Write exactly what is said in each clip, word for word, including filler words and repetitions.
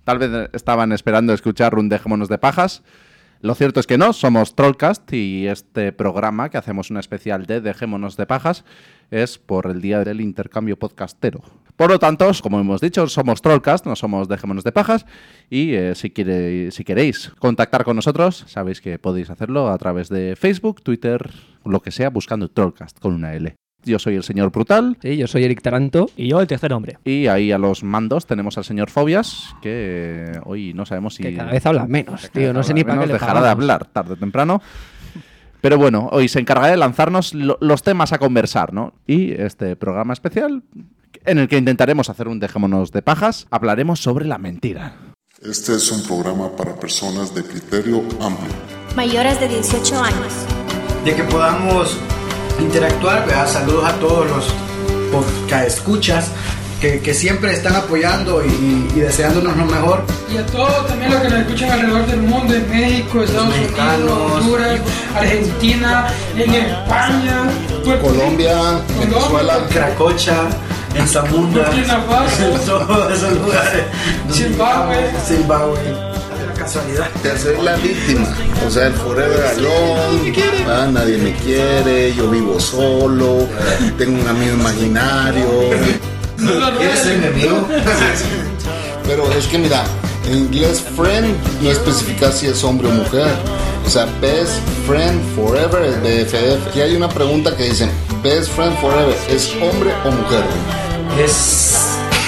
Tal vez estaban esperando escuchar un Dejémonos de Pajas. Lo cierto es que no, somos Trollcast y este programa, que hacemos una especial de Dejémonos de Pajas, es por el día del intercambio podcastero. Por lo tanto, como hemos dicho, somos Trollcast, no somos Dejémonos de Pajas, y eh, si, quiere, si queréis contactar con nosotros, sabéis que podéis hacerlo a través de Facebook, Twitter, lo que sea, buscando Trollcast con una L. Yo soy el señor Brutal. Sí, yo soy Eric Taranto. Y yo el tercer hombre. Y ahí a los mandos tenemos al señor Fobias, que eh, hoy no sabemos si... Que cada vez habla menos, tío. No sé ni para qué le dejará de hablar tarde o temprano. Pero bueno, hoy se encargará de lanzarnos lo, los temas a conversar, ¿no? Y este programa especial, en el que intentaremos hacer un Dejémonos de Pajas, hablaremos sobre la mentira. Este es un programa para personas de criterio amplio. Mayores de dieciocho años. De que podamos interactuar, ¿verdad? Saludos a todos los podcast escuchas que, que siempre están apoyando y, y deseándonos lo mejor. Y a todos también los que nos escuchan alrededor del mundo, en México, Estados Unidos, Honduras, Argentina, en España, Colombia, Venezuela, Cracocha, en Zamunda, Burkina Faso, en todos esos lugares. Zimbabue. Zimbabue. Casualidad. de hacer la víctima, o sea, el forever alone, ah, nadie me quiere, yo vivo solo, tengo un amigo imaginario. ¿Quieres ser mi amigo? Pero es que mira, en inglés friend no especifica si es hombre o mujer, o sea, best friend forever es B F F. Aquí hay una pregunta que dicen, best friend forever, ¿es hombre o mujer? Es...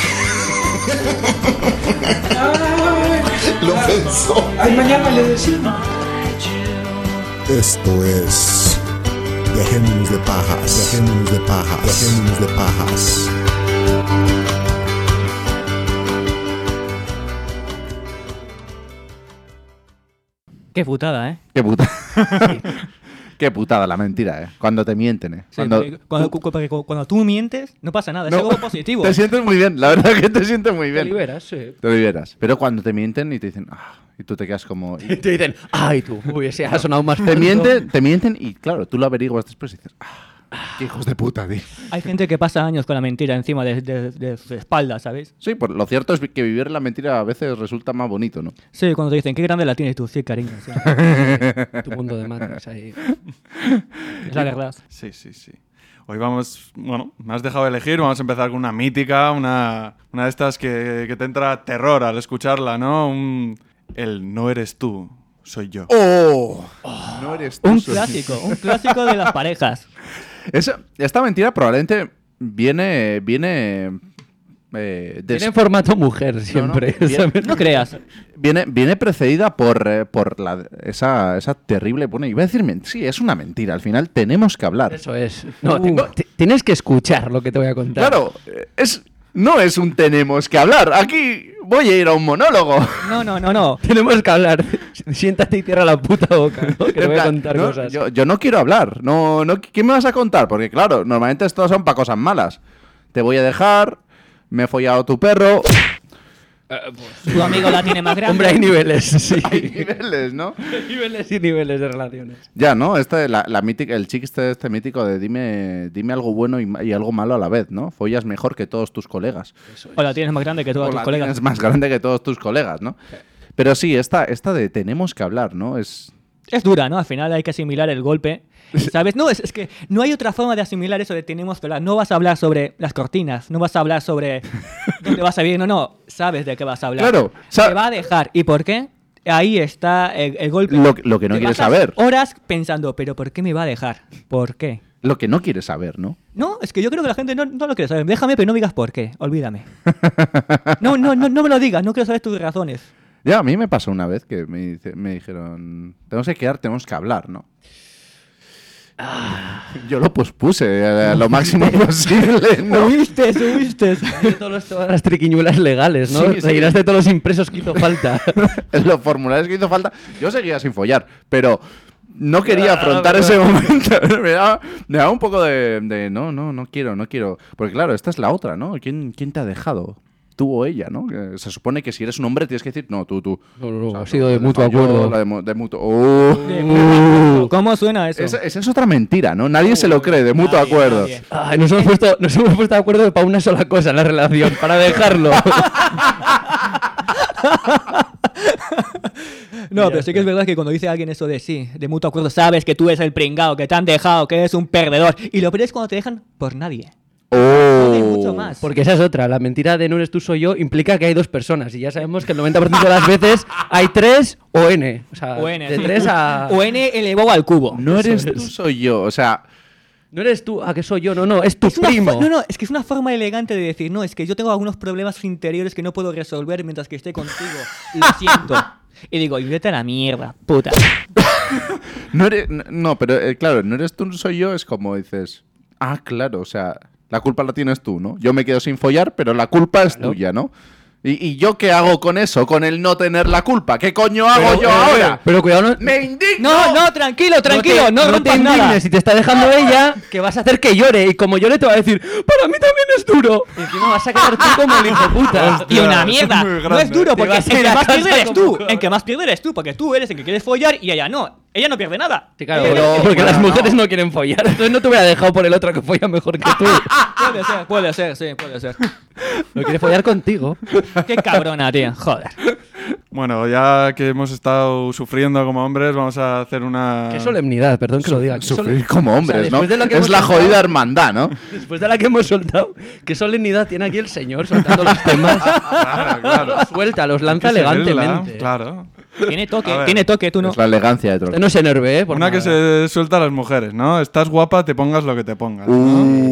Lo pensó. Ay, mañana le decimos. Esto es Dejémonos de Pajas, Dejémonos de Pajas, Dejémonos de Pajas. Qué putada, ¿eh? Qué puta. Qué putada la mentira, ¿eh? Cuando te mienten, ¿eh? Sí, Cuando, porque cuando, cu- porque cu- cuando tú mientes, no pasa nada, es No, algo positivo. te sientes muy bien, la verdad que te sientes muy Te bien. liberas, sí. Te liberas. Pero cuando te mienten y te dicen, ah, y tú te quedas como... y- Te dicen, ay tú, uy, ese ha sonado más te falso. mienten, te mienten y claro, tú lo averiguas después y dices, ah, qué hijos de puta, tío. Hay gente que pasa años con la mentira encima de, de, de su espalda, ¿sabes? Sí, pues lo cierto es que vivir la mentira a veces resulta más bonito, ¿no? Sí, cuando te dicen, qué grande la tienes tú, sí, cariño. Sí. Tu mundo de Matrix ahí. Es la verdad. Sí, sí, sí. Hoy vamos, bueno, me has dejado elegir, vamos a empezar con una mítica, una, una de estas que, que te entra terror al escucharla, ¿no? Un, el no eres tú, soy yo. ¡Oh! No eres tú. Un soy- clásico, un clásico de las parejas. Esa- esta mentira probablemente viene... viene eh, des- Tiene formato mujer siempre. No, no, bien- ¿sabes? No creas. Viene, viene precedida por, eh, por la, esa, esa terrible... Bueno, iba a decir men- sí, es una mentira. Al final tenemos que hablar. Eso es. No, Uh. tengo- t- tienes que escuchar lo que te voy a contar. Claro, eh, es, no es un tenemos que hablar. Aquí voy a ir a un monólogo. No, no, no, no. Tenemos que hablar. Siéntate y cierra la puta boca, ¿no? Que te En voy a plan, contar no, cosas. Yo, yo no quiero hablar. No, no, ¿qué me vas a contar? Porque claro, normalmente estos son para cosas malas. Te voy a dejar, me he follado tu perro... Tu amigo la tiene más grande. Hombre, hay niveles, sí. Hay niveles, ¿no? Hay niveles y niveles de relaciones. Ya, ¿no? Este, la, la mítica, el chiste este mítico de dime, dime algo bueno y, y algo malo a la vez, ¿no? Follas mejor que todos tus colegas. O la tienes más grande que todos O tus la colegas. tienes más grande que todos tus colegas, ¿no? Pero sí, esta, esta de tenemos que hablar, ¿no? Es... Es dura, ¿no? Al final hay que asimilar el golpe. ¿Sabes? No, es, es que no hay otra forma de asimilar eso de tenemos que hablar. No vas a hablar sobre las cortinas, no vas a hablar sobre dónde vas a vivir, no, no. Sabes de qué vas a hablar. Claro, Se sa- va a dejar. ¿Y por qué? Ahí está el, el golpe. Lo, lo que no Te quieres pasas saber. horas pensando, ¿pero por qué me va a dejar? ¿Por qué? Lo que no quieres saber, ¿no? No, es que yo creo que la gente no, no lo quiere saber. Déjame, pero no digas por qué. Olvídame. No, no, no, no me lo digas. No quiero saber tus razones. Ya, a mí me pasó una vez que me, dice- me dijeron, tenemos que quedar, tenemos que hablar, ¿no? Yo lo pospuse a lo máximo posible, ¿no? Subiste, subiste. De todos los- todas las triquiñuelas legales, ¿no? Sí, sí. Seguirás de todos los impresos que hizo falta. En los formularios que hizo falta, yo seguía sin follar, pero no quería Ah, afrontar pero- ese momento. me, daba, me daba un poco de, de, no, no, no quiero, no quiero. Porque claro, esta es la otra, ¿no? ¿Quién, quién te ha dejado? Tú o ella, ¿no? Que se supone que si eres un hombre tienes que decir, no, tú, tú. No, no, O sea, ha sido de no, mutuo yo, acuerdo. la de, mu- de mutuo. Oh. ¿Cómo suena eso? Esa, esa es otra mentira, ¿no? Nadie se lo cree, de mutuo Nadie, acuerdo. nadie. Ay, nos hemos puesto, nos hemos puesto de acuerdo para una sola cosa en la relación, para dejarlo. No, pero sí que es verdad que cuando dice alguien eso de sí, de mutuo acuerdo, sabes que tú eres el pringao, que te han dejado, que eres un perdedor. Y lo peor es cuando te dejan por nadie. Oh. Mucho más. Porque esa es otra. La mentira de no eres tú, soy yo implica que hay dos personas. Y ya sabemos que el noventa por ciento de las veces hay tres o N. O sea, O N, de sí. tres a... O N elevado al cubo. No eres Eso tú, es. soy yo. O sea, No eres tú, ¿a que soy yo? No, no, es tu Es una primo. fo- no, no, es que es una forma elegante de decir, no, es que yo tengo algunos problemas interiores que no puedo resolver mientras que esté contigo. Lo siento. Y digo, y vete a la mierda, puta. no eres. No, pero eh, claro, no eres tú, soy yo. Es como dices. Ah, claro, o sea, la culpa la tienes tú, ¿no? Yo me quedo sin follar, pero la culpa es Claro. tuya, ¿no? ¿Y, ¿Y yo qué hago con eso? Con el no tener la culpa. ¿Qué coño hago Pero, yo eh, ahora? Pero cuidado, no, ¡Me indigno! No, no, tranquilo, tranquilo, no, te, no te rompas indignes. nada. Si te está dejando ella, que vas a hacer que llore. Y como llore, te va a decir, para mí también es duro. Y encima vas a quedar tú como el hijo puta. Y una Eso es mierda. muy No es grande. duro Te porque vas a el ir que a más casa pierde eres como tú. un cabrón. El que más pierde eres tú, porque tú eres el que quieres follar y ella no. Ella no pierde nada. Sí, claro, Ella pero- no- porque las bueno, mujeres no. no. quieren follar. Entonces no te hubiera dejado por el otro que folla mejor que tú. Puede ser, puede ser, sí, puede ser. No quiere follar contigo. Qué cabrona, tío. Joder. Bueno, ya que hemos estado sufriendo como hombres, vamos a hacer una... Qué solemnidad, perdón que lo diga. Qué Sufrir sole- como hombres, O sea, después ¿no? de lo que Es hemos la soltado- jodida hermandad, ¿no? Después de la que hemos soltado, qué solemnidad tiene aquí el señor soltando los temas. Claro, claro. Los suelta, los lanza Hay que seguirla, elegantemente. Claro. Tiene toque, A ver. tiene toque, tú no. Es la elegancia de Usted otro. no se enerve, ¿eh? Por Una que nada. se suelta a las mujeres, ¿no? Estás guapa, te pongas lo que te pongas, ¿no?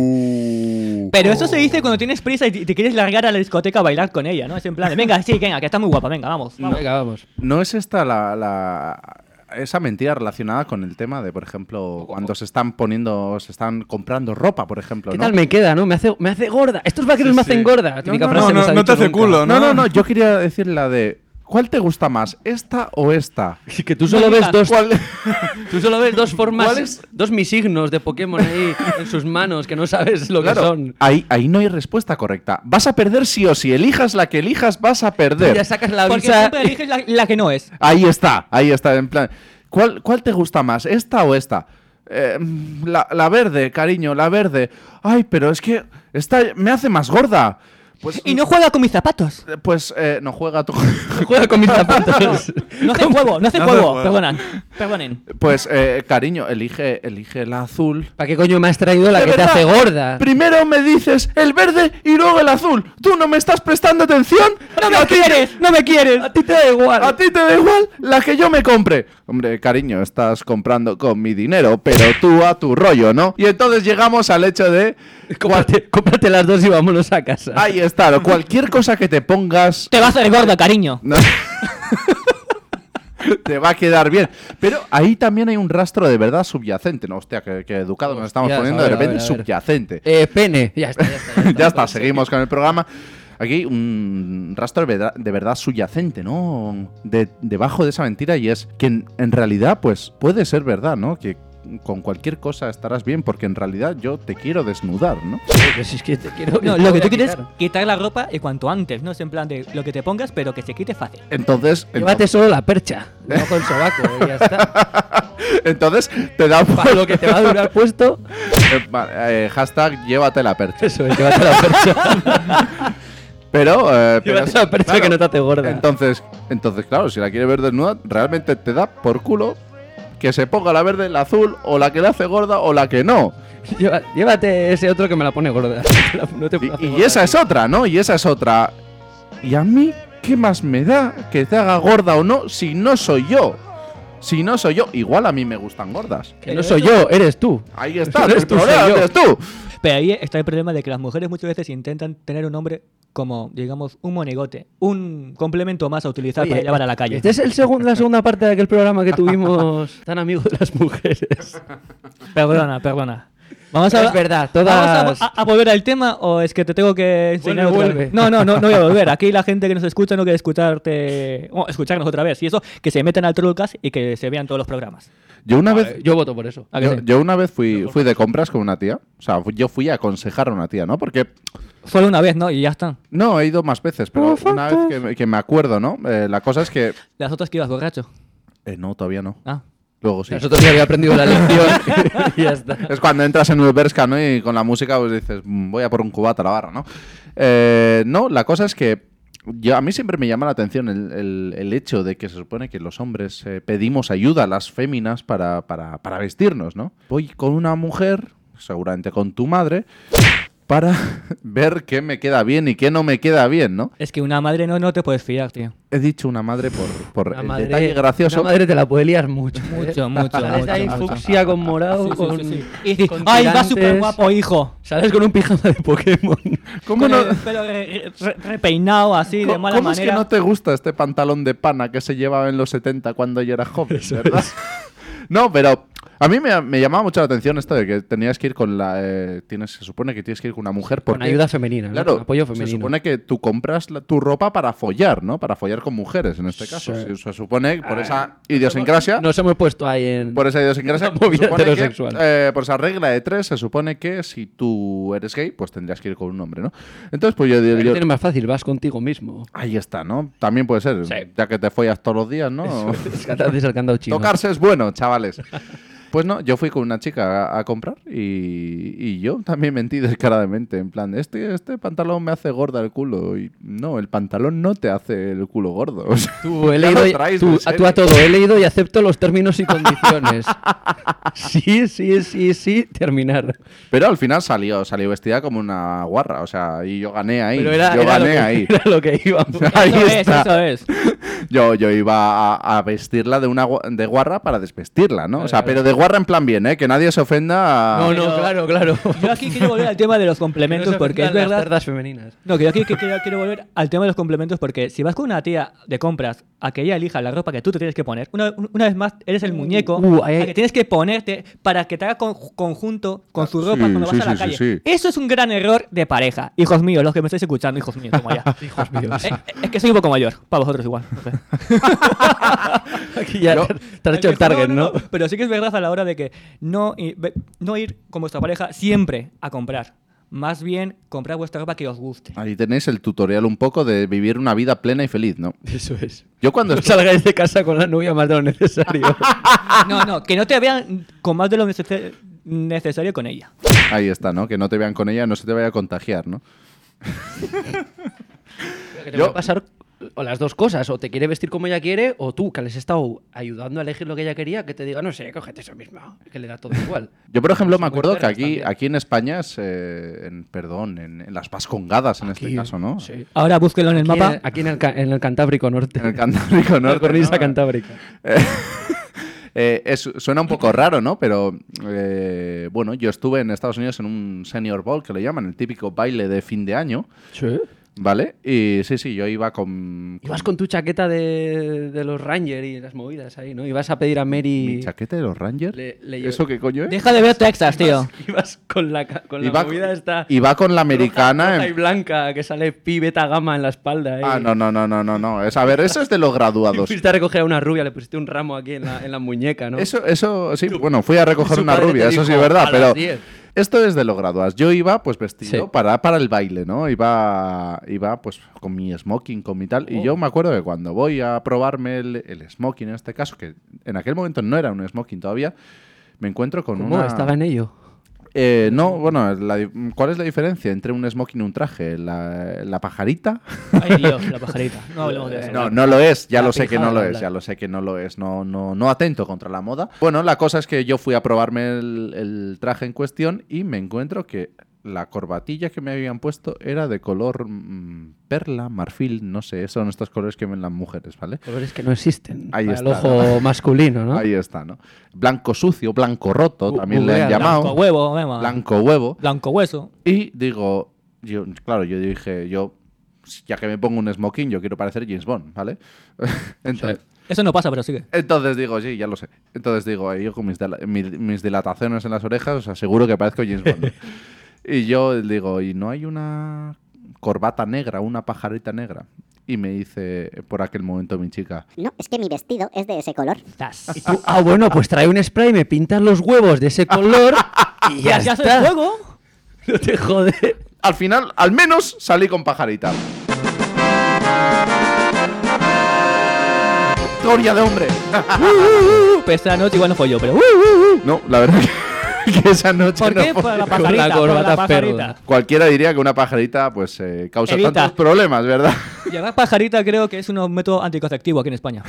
Uh. Pero eso se dice cuando tienes prisa y te te quieres largar a la discoteca a bailar con ella, ¿no? Es en plan, de, venga, sí, venga, que está muy guapa, venga, vamos. vamos. Venga, vamos. ¿No es esta la, la- esa mentira relacionada con el tema de, por ejemplo, cuando se están poniendo, se están comprando ropa, por ejemplo, ¿Qué ¿no? tal me queda, no? Me hace, me hace gorda. Estos vaqueros me Sí, hacen sí. gorda. Típica no, frase no, que no, se ha no te dicho hace nunca. culo, No, no, no, yo quería decir la de ¿cuál te gusta más? ¿Esta o esta? Y que tú solo No ves digas dos, ¿Cuál? tú solo ves dos formas, ¿Cuál es? dos misignos de Pokémon ahí en sus manos que no sabes lo que Claro, son. ahí, ahí no hay respuesta correcta. Vas a perder sí o sí. Elijas la que elijas, vas a Tú perder. ya sacas la Porque visa. siempre eliges la, la que no es. Ahí está, ahí está. En plan, ¿cuál, cuál te gusta más? ¿Esta o esta? Eh, la, la verde, cariño, la verde. Ay, pero es que esta me hace más gorda. Pues, Y no juega con mis zapatos. Pues eh, no juega tú. Juega con mis zapatos. No hace juego, no hace No hace juego. juego. Perdonan, perdonen. Pues eh, cariño, elige, elige la azul. ¿Para qué coño me has traído la De que te verdad, hace gorda? Primero me dices el verde y luego el azul. ¿Tú no me estás prestando atención? ¡No me ¿A ti- quieres! ¡No me quieres! A ti te da igual. A ti te da igual la que yo me compre. Hombre, cariño, estás comprando con mi dinero, pero tú a tu rollo, ¿no? Y entonces llegamos al hecho de... Cómprate, cómprate las dos y vámonos a casa. Ahí está, lo- cualquier cosa que te pongas... Te va a hacer gorda, cariño. No. Te va a quedar bien. Pero ahí también hay un rastro de verdad subyacente. No, hostia, que, que educado nos estamos Hostias, poniendo a ver, de a ver, repente a ver. subyacente. Eh, pene. Ya está, ya está. Ya está, seguimos con el programa. Aquí hay un rastro de verdad, de verdad subyacente, ¿no? De, debajo de esa mentira, y es que en, en realidad, pues, puede ser verdad, ¿no? Que con cualquier cosa estarás bien, porque en realidad yo te quiero desnudar, ¿no? Pero si es que te quiero. No, te lo voy que a tú quieres es quitar. quitar la ropa y cuanto antes, ¿no? Es en plan de lo que te pongas, pero que se quite fácil. Entonces, Llévate solo la percha. Debajo del sobaco y ya está. entonces te da Para lo que te va a durar puesto. Eh, vale, eh, hashtag llévate la percha. Eso es, llévate la percha. Pero, eh, pero Llévate es- la percha claro, que no te hace gorda. Entonces, entonces, claro, si la quiere ver desnuda, realmente te da por culo que se ponga la verde, la azul, o la que le hace gorda, o la que no. Lleva- llévate ese otro que me la pone gorda. No te hace Y, y gorda. esa es otra, ¿no? Y esa es otra. Y a mí, ¿qué más me da que te haga gorda o no si no soy yo? Si no soy yo, igual a mí me gustan gordas. Que no soy yo, eres tú. Ahí está, Eres el tú, problema soy yo. eres tú. Pero ahí está el problema de que las mujeres muchas veces intentan tener un hombre como, digamos, un monigote, un complemento más a utilizar para Oye, llevar a la calle. Esta es el segun- la segunda parte de aquel programa que tuvimos tan amigo de las mujeres. Perdona, perdona. Vamos a, Es verdad, todas- ¿Vamos a, a- a volver al tema o es que te tengo que enseñar Vuelve, otra vuelve. vez? No, no, no, no voy a volver. Aquí la gente que nos escucha no quiere escucharte, bueno, escucharnos otra vez. Y eso, que se metan al Trollcast y que se vean todos los programas. Yo una vez, Vale, yo voto por eso. ¿A que yo, sí? yo una vez fui, fui de compras con una tía. O sea, fu- yo fui a aconsejar a una tía, ¿no? Porque Solo una vez, ¿no? Y ya está. no, he ido más veces, pero una vez que, me- que me acuerdo, ¿no? Eh, la cosa es que... Las otras que ibas borracho. eh, no, todavía no. Ah. Luego sí. Nosotros ya había aprendido la lección y ya está. Es cuando entras en el Berska, ¿no? Y con la música pues dices, "Mm, voy a por un cubata a la barra, ¿no? Eh, no, la cosa es que yo, a mí siempre me llama la atención el, el, el hecho de que se supone que los hombres eh, pedimos ayuda a las féminas para, para, para vestirnos, ¿no? Voy con una mujer, seguramente con tu madre, para ver qué me queda bien y qué no me queda bien, ¿no? Es que una madre no, no te puedes fiar, tío. He dicho una madre por, por Una el madre, detalle gracioso. Una madre te la puede liar mucho. Mucho, mucho, Sales mucho, ahí mucho. fucsia con morado, Sí, sí, con, sí, sí. Y dices, con ¡ay, va tirantes. súper guapo, hijo! Sales con un pijama de Pokémon. ¿Cómo Con no, el pelo re- re- repeinado así, de ¿Cómo, mala cómo es manera. que no te gusta este pantalón de pana que se llevaba en los setenta cuando yo era joven, verdad? No, pero a mí me, me llamaba mucho la atención esto de que tenías que ir con la... Eh, tienes, se supone que tienes que ir con una mujer porque... Con ayuda femenina, ¿no? Claro, Con apoyo se femenino. supone que tú compras la- tu ropa para follar, ¿no? Para follar con mujeres, en este caso. Sí. Se, se supone que por esa idiosincrasia... Nos hemos puesto ahí en... Por esa idiosincrasia, Una movida se supone que, heterosexual. eh, por esa regla de tres, se supone que si tú eres gay, pues tendrías que ir con un hombre, ¿no? Entonces, pues yo digo... Pero yo- tienes más fácil, vas contigo mismo. Ahí está, ¿no? También puede ser, Sí. ya que te follas todos los días, ¿no? Es que te haces el candado chino. Tocarse es bueno, chavales. Pues no, yo fui con una chica a, a comprar y, y yo también mentí descaradamente, en plan, este, este pantalón me hace gorda el culo. Y no, el pantalón no te hace el culo gordo. O sea, Tú, he ya leído, lo y- traes tú, de a, serie. tú a todo, he leído y acepto los términos y condiciones. Sí, sí, sí, sí, terminar. Pero al final salió, salió vestida como una guarra, o sea, y yo gané ahí. Pero era, yo era lo gané que, ahí. era lo que íbamos. Ahí Eso es, está. eso es. Yo, yo iba a, a vestirla de una gua- de guarra para desvestirla, ¿no? O sea, Claro. pero de guarra en plan bien, ¿eh? Que nadie se ofenda. a- No, Pero- no, claro, claro. Yo aquí quiero volver al tema de los complementos porque es Las verdad. cerdas femeninas. No, que yo aquí que- quiero, quiero volver al tema de los complementos porque si vas con una tía de compras a que ella elija la ropa que tú te tienes que poner, una, una vez más eres el muñeco Uh, ahí- a que tienes que ponerte para que te haga con- conjunto con su ropa Sí, cuando sí, vas a la sí, calle. sí, sí. Eso es un gran error de pareja. Hijos míos, los que me estáis escuchando, hijos míos, como ya. Hijos míos. Eh, eh, es que soy un poco mayor, para vosotros igual. no sé. Aquí ya Yo- te, te has hecho el target, ¿no? Pero sí que es verdad a la hora de que no, i- ve- no ir con vuestra pareja siempre a comprar. Más bien comprar vuestra ropa que os guste. Ahí tenéis el tutorial un poco de vivir una vida plena y feliz, ¿no? Eso es. Yo cuando No estoy- salgáis de casa con la novia más de lo necesario. No, no, que no te vean con más de lo necese- necesario con ella. Ahí está, ¿no? Que no te vean con ella, no se te vaya a contagiar, ¿no? Que te Yo- puede pasar o las dos cosas, o te quiere vestir como ella quiere, o tú, que les has estado ayudando a elegir lo que ella quería, que te diga, no sé, cógete eso mismo, que le da todo igual. Yo, por ejemplo, Son me muy acuerdo que perras aquí, también. aquí en España es, eh, en, perdón, en, en las Vascongadas en este Aquí, caso, ¿no? Sí. Ahora búsquelo en el Aquí, mapa. en, aquí en el, ca- en el Cantábrico Norte. En el Cantábrico En la Norte, cornisa ¿no? cantábrica. Eh, es- suena un poco raro, ¿no? Pero, eh, bueno, yo estuve en Estados Unidos en un Senior Ball, que le llaman, el típico baile de fin de año, Sí. ¿vale? Y sí, sí, yo iba con... Ibas con tu chaqueta de, de los Rangers y las movidas ahí, ¿no? Ibas a pedir a Mary... ¿Mi chaqueta de los Rangers? Le- le- ¿Eso qué coño es? Deja de ver Texas, tío. Ibas con la, ca- con la Iba, movida esta... iba con la americana... roja, roja en- y blanca, que sale pi beta gamma en la espalda. ¿eh? Ah, no, no, no, no, no, no. Es, a ver, eso es de los Y graduados. fuiste a recoger a una rubia, le pusiste un ramo aquí en la, en la muñeca, ¿no? Eso, eso, sí, bueno, fui a recoger Su una padre rubia, te eso sí es dijo, verdad, "A pero las diez". esto es de los graduados. Yo iba, pues, vestido Sí. para, para el baile, ¿no? Iba, iba, pues, con mi smoking, con mi tal, y Oh. yo me acuerdo que cuando voy a probarme el, el smoking, en este caso, que en aquel momento no era un smoking todavía, me encuentro con ¿Cómo? una... Estaba en ello. Eh, no, bueno, la di- ¿cuál es la diferencia entre un smoking y un traje? ¿La, la pajarita? Ay, Dios, la pajarita. No hablemos de eso. No, no lo es, ya La lo sé que no pijada, lo la es, blanca. ya lo sé que no lo es, no, no, no atento contra la moda. Bueno, la cosa es que yo fui a probarme el, el traje en cuestión y me encuentro que la corbatilla que me habían puesto era de color mm, perla, marfil, no sé, son estos colores que ven las mujeres, ¿vale? Colores que no existen. Ahí para está, el ojo ¿no? masculino, ¿no? Ahí está, ¿no? Blanco sucio, blanco roto, Bu- también le han buguea, llamado. Blanco huevo, vemos. Blanco huevo. Blanco hueso. Y digo, yo, claro, yo dije, yo, ya que me pongo un smoking, yo quiero parecer James Bond, ¿vale? Entonces, Eso no pasa, pero sigue. entonces digo, sí, ya lo sé. Entonces digo, ahí yo con mis, dela- mi- mis dilataciones en las orejas, os aseguro que parezco James Bond. Y yo digo, ¿y no hay una corbata negra, una pajarita negra? Y me dice por aquel momento mi chica, No, es que mi vestido es de ese color. Y tú, ah, bueno, pues trae un spray, me pintas los huevos de ese color y ya, ¿Ya haces está. juego? No te jode. al final, al menos salí con pajarita. Gloria de hombre. Uh, uh, uh, pues esta noche igual no fue yo, pero... Uh, uh, uh. No, la verdad que... que esa noche ¿Por no qué? fue- Por la Con pajarita. la por la corbata pajarita. perla. Cualquiera diría que una pajarita pues eh, causa Evita. tantos problemas, ¿verdad? Llevar pajarita creo que es un método anticonceptivo aquí en España.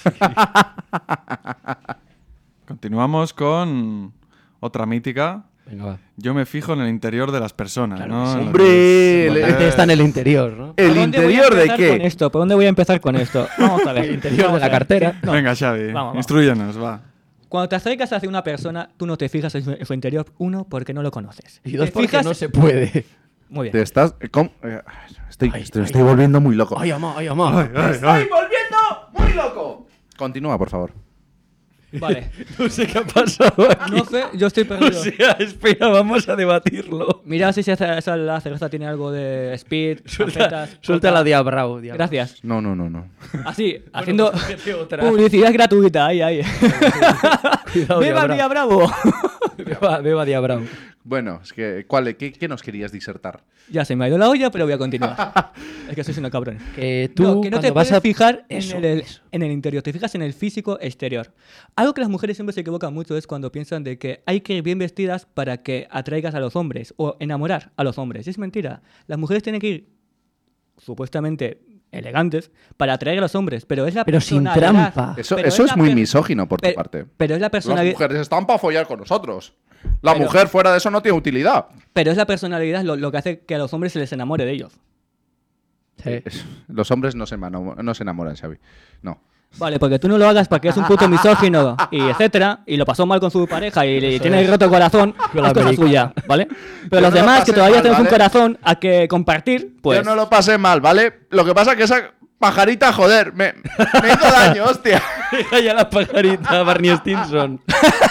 Continuamos con otra mítica. Venga, va. Yo me fijo en el interior de las personas, Claro ¿no? que sí. En lo ¡Hombre! que es- Le- La gente está en el interior, ¿no? ¿El ¿Por dónde voy a interior de empezar qué? Con esto? ¿Por dónde voy a empezar con esto? Vamos a ver. El interior Vamos de la a ver. cartera. No. Venga, Xavi, Vamos, vamos. instruyenos, va. Cuando te acercas hacia una persona, tú no te fijas en su, en su interior. Uno, porque no lo conoces. Y dos, Te porque fijas- no se puede. Muy bien. Te estás... ¿cómo? Eh, Estoy, Ay, estoy, ay, estoy ay. volviendo muy loco. Ay, amá, ay, amá. ¡Estoy volviendo muy loco! Continúa, por favor. Vale. No sé qué ha pasado aquí. No sé, yo estoy O perdido. sea, espera, vamos a debatirlo. Mira si esa, esa- la cerveza tiene algo de speed. Suelta, anfetas, suelta coca. la Diabrau. Diabrau. Gracias. No, no, no, no. Así, haciendo pues cógete otra. publicidad gratuita. Ahí, ahí. Cuidado, ¡Viva el Diabrau. día bravo! Beba, beba Diabrau. Bueno, es que, ¿cuál, qué, ¿qué nos querías disertar? Ya se me ha ido la olla, pero voy a continuar. Es que sois unos cabrones. Que tú, No, que no te cuando vas puedes a fijar Eso, en, el, eso. en el interior, te fijas en el físico exterior. Algo que las mujeres siempre se equivocan mucho es cuando piensan de que hay que ir bien vestidas para que atraigas a los hombres o enamorar a los hombres. Y es mentira. Las mujeres tienen que ir supuestamente elegantes para atraer a los hombres, pero es la Pero sin personalidad. trampa. Eso, Pero eso es la muy per- misógino por tu pe- parte. Pero es la Las personalidad. mujeres están para follar con nosotros. La Pero- mujer fuera de eso no tiene utilidad. Pero es la personalidad lo, lo que hace que a los hombres se les enamore de ellos. Sí. Es- Los hombres no se, mano- no se enamoran, Xavi. No. Vale, porque tú no lo hagas porque es un puto misógino y etcétera, y lo pasó mal con su pareja y le Eso tiene es. roto el corazón, Con la es cosa América. suya, ¿vale? Pero Yo los no lo demás que pasé todavía mal, tenemos un ¿vale? corazón a que compartir, pues... Yo no lo pasé mal, ¿vale? Lo que pasa es que esa pajarita, joder, me, me hizo daño, hostia. Deja ya la pajarita, Barney Stinson.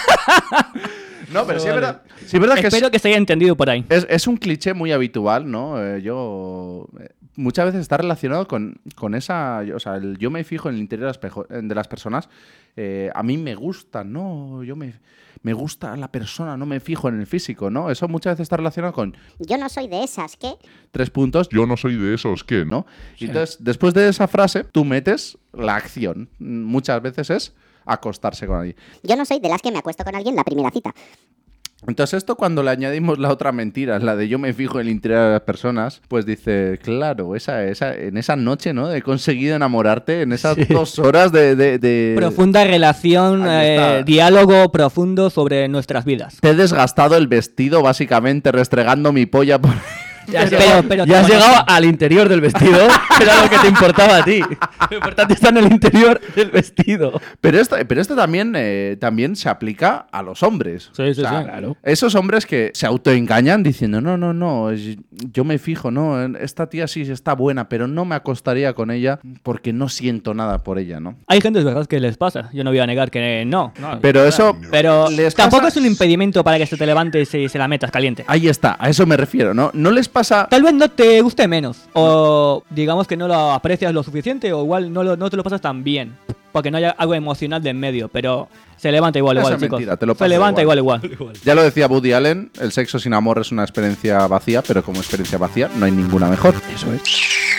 No, pero sí es verdad, sí es verdad que es, Espero que se haya entendido por ahí. es, es un cliché muy habitual, ¿no? Eh, yo... eh, muchas veces está relacionado con, con esa... O sea, el yo me fijo en el interior de las, pejo- de las personas. Eh, a mí me gusta, ¿no? Yo me... Me gusta la persona, no me fijo en el físico, ¿no? Eso muchas veces está relacionado con Yo no soy de esas, ¿qué? tres puntos, Yo no soy de esos que, ¿no? ¿no? Y entonces, después de esa frase, tú metes la acción. Muchas veces es acostarse con alguien. Yo no soy de las que me acuesto con alguien la primera cita. Entonces esto cuando le añadimos la otra mentira, la de yo me fijo en el interior de las personas, pues dice, claro, esa, esa, en esa noche, ¿no? He conseguido enamorarte en esas dos horas de... de- de- Profunda relación, Ahí está. eh, diálogo profundo sobre nuestras vidas. Te he desgastado el vestido básicamente restregando mi polla por... Ya has Pero- llegado, pero ya has te llegado al interior del vestido, que era lo que te importaba a ti. Lo importante está en el interior del vestido. Pero esto, pero esto también, eh, también se aplica a los hombres. Sí, sí, O sea, sí, claro. Esos hombres que se autoengañan diciendo, no, no, no, es- yo me fijo, no, esta tía sí está buena, pero no me acostaría con ella porque no siento nada por ella, ¿no? Hay gente, es verdad, que les pasa. Yo no voy a negar que no. no. Pero eso... Pero les tampoco pasa- es un impedimento para que se te levantes y se la metas caliente. Ahí está, a eso me refiero, ¿no? No les pasa... Tal vez no te guste menos, o digamos que no lo aprecias lo suficiente, o igual no, lo- no te lo pasas tan bien, porque no haya algo emocional de en medio, pero se levanta igual, Esa igual, es chicos. mentira, te lo se paso levanta igual. igual, igual. Ya lo decía Woody Allen, el sexo sin amor es una experiencia vacía, pero como experiencia vacía no hay ninguna mejor. Eso es.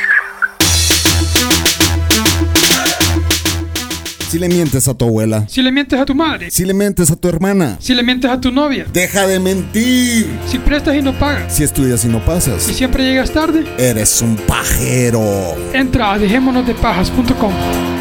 Si le mientes a tu abuela, Si le mientes a tu madre, si le mientes a tu hermana, si le mientes a tu novia, deja de mentir. si prestas y no pagas, Si estudias y no si pasas, siempre llegas tarde, eres un pajero. entra a dejémonos de pajas punto com.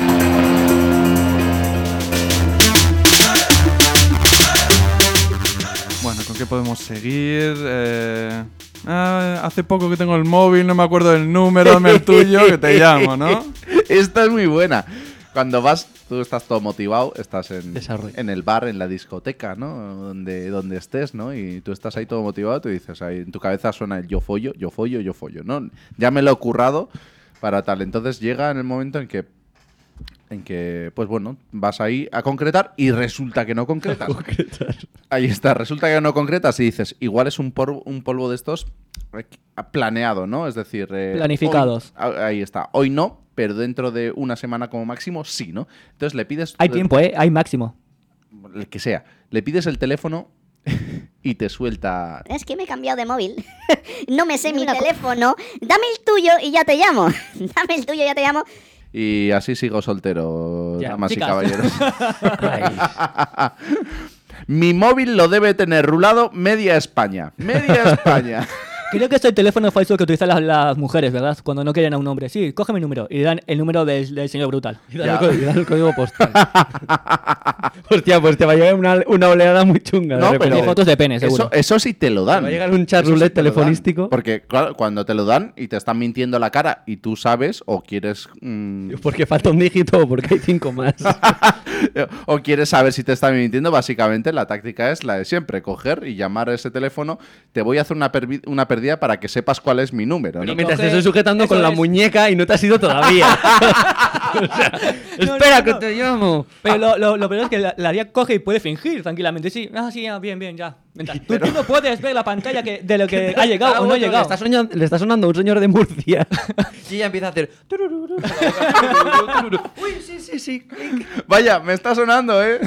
Bueno, ¿con qué podemos seguir? Eh, ah, hace poco que tengo el móvil, no me acuerdo del número, dame el tuyo, que te llamo, ¿no? Esta es muy buena. Cuando vas, tú estás todo motivado, estás en, Desarrollo. en el bar, en la discoteca, ¿no? Donde, donde estés, ¿no? Y tú estás ahí todo motivado, tú dices, ahí en tu cabeza suena el yo follo, yo follo, yo follo, ¿no? Ya me lo he currado para tal. Entonces llega en el momento en que, en que pues bueno, vas ahí a concretar y resulta que no concretas. Ahí está, resulta que no concretas y dices, igual es un, por- un polvo de estos eh, planeado, ¿no? Es decir... eh, Planificados. hoy- ah, ahí está. Hoy no, pero dentro de una semana como máximo sí, ¿no? Entonces le pides... Hay tiempo, ¿eh? Hay máximo. El que sea. Le pides el teléfono y te suelta... Es que me he cambiado de móvil. No me sé mi teléfono. Dame el tuyo y ya te llamo. Dame el tuyo y ya te llamo. Y así sigo soltero, Ya, damas y chicas. caballeros. Mi móvil lo debe tener rulado media España. Media España. Creo que es el teléfono falso que utilizan las, las mujeres, ¿verdad? Cuando no quieren a un hombre. Sí, coge mi número. Y dan el número del, del señor Brutal. Y dan, el, y dan el código postal. Hostia, pues te va a llegar una, una oleada muy chunga. No, pero hay fotos de pene, seguro. Eso, eso sí te lo dan. Te va a llegar un chat roulette sí telefonístico. Porque claro, cuando te lo dan y te están mintiendo la cara y tú sabes o quieres... Mmm... Porque falta un dígito o porque hay cinco más. O quieres saber si te están mintiendo, básicamente la táctica es la de siempre. Coger y llamar a ese teléfono. Te voy a hacer una, pervi- una pérdida para que sepas cuál es mi número, ¿no? Mientras te estoy sujetando con la es... muñeca y no te has ido todavía. O sea, no, espera no, no, que no. te llamo. Pero lo, lo, lo peor es que la, la Ria coge y puede fingir tranquilamente. Sí, ah, sí, ah, bien, bien, ya. Tú, pero... tú no puedes ver la pantalla que, de lo que ha llegado ah, o no ha llegado. Le está, soñando, le está sonando un señor de Murcia y ella empieza a hacer... Uy, sí, sí, sí. Vaya, me está sonando, ¿eh?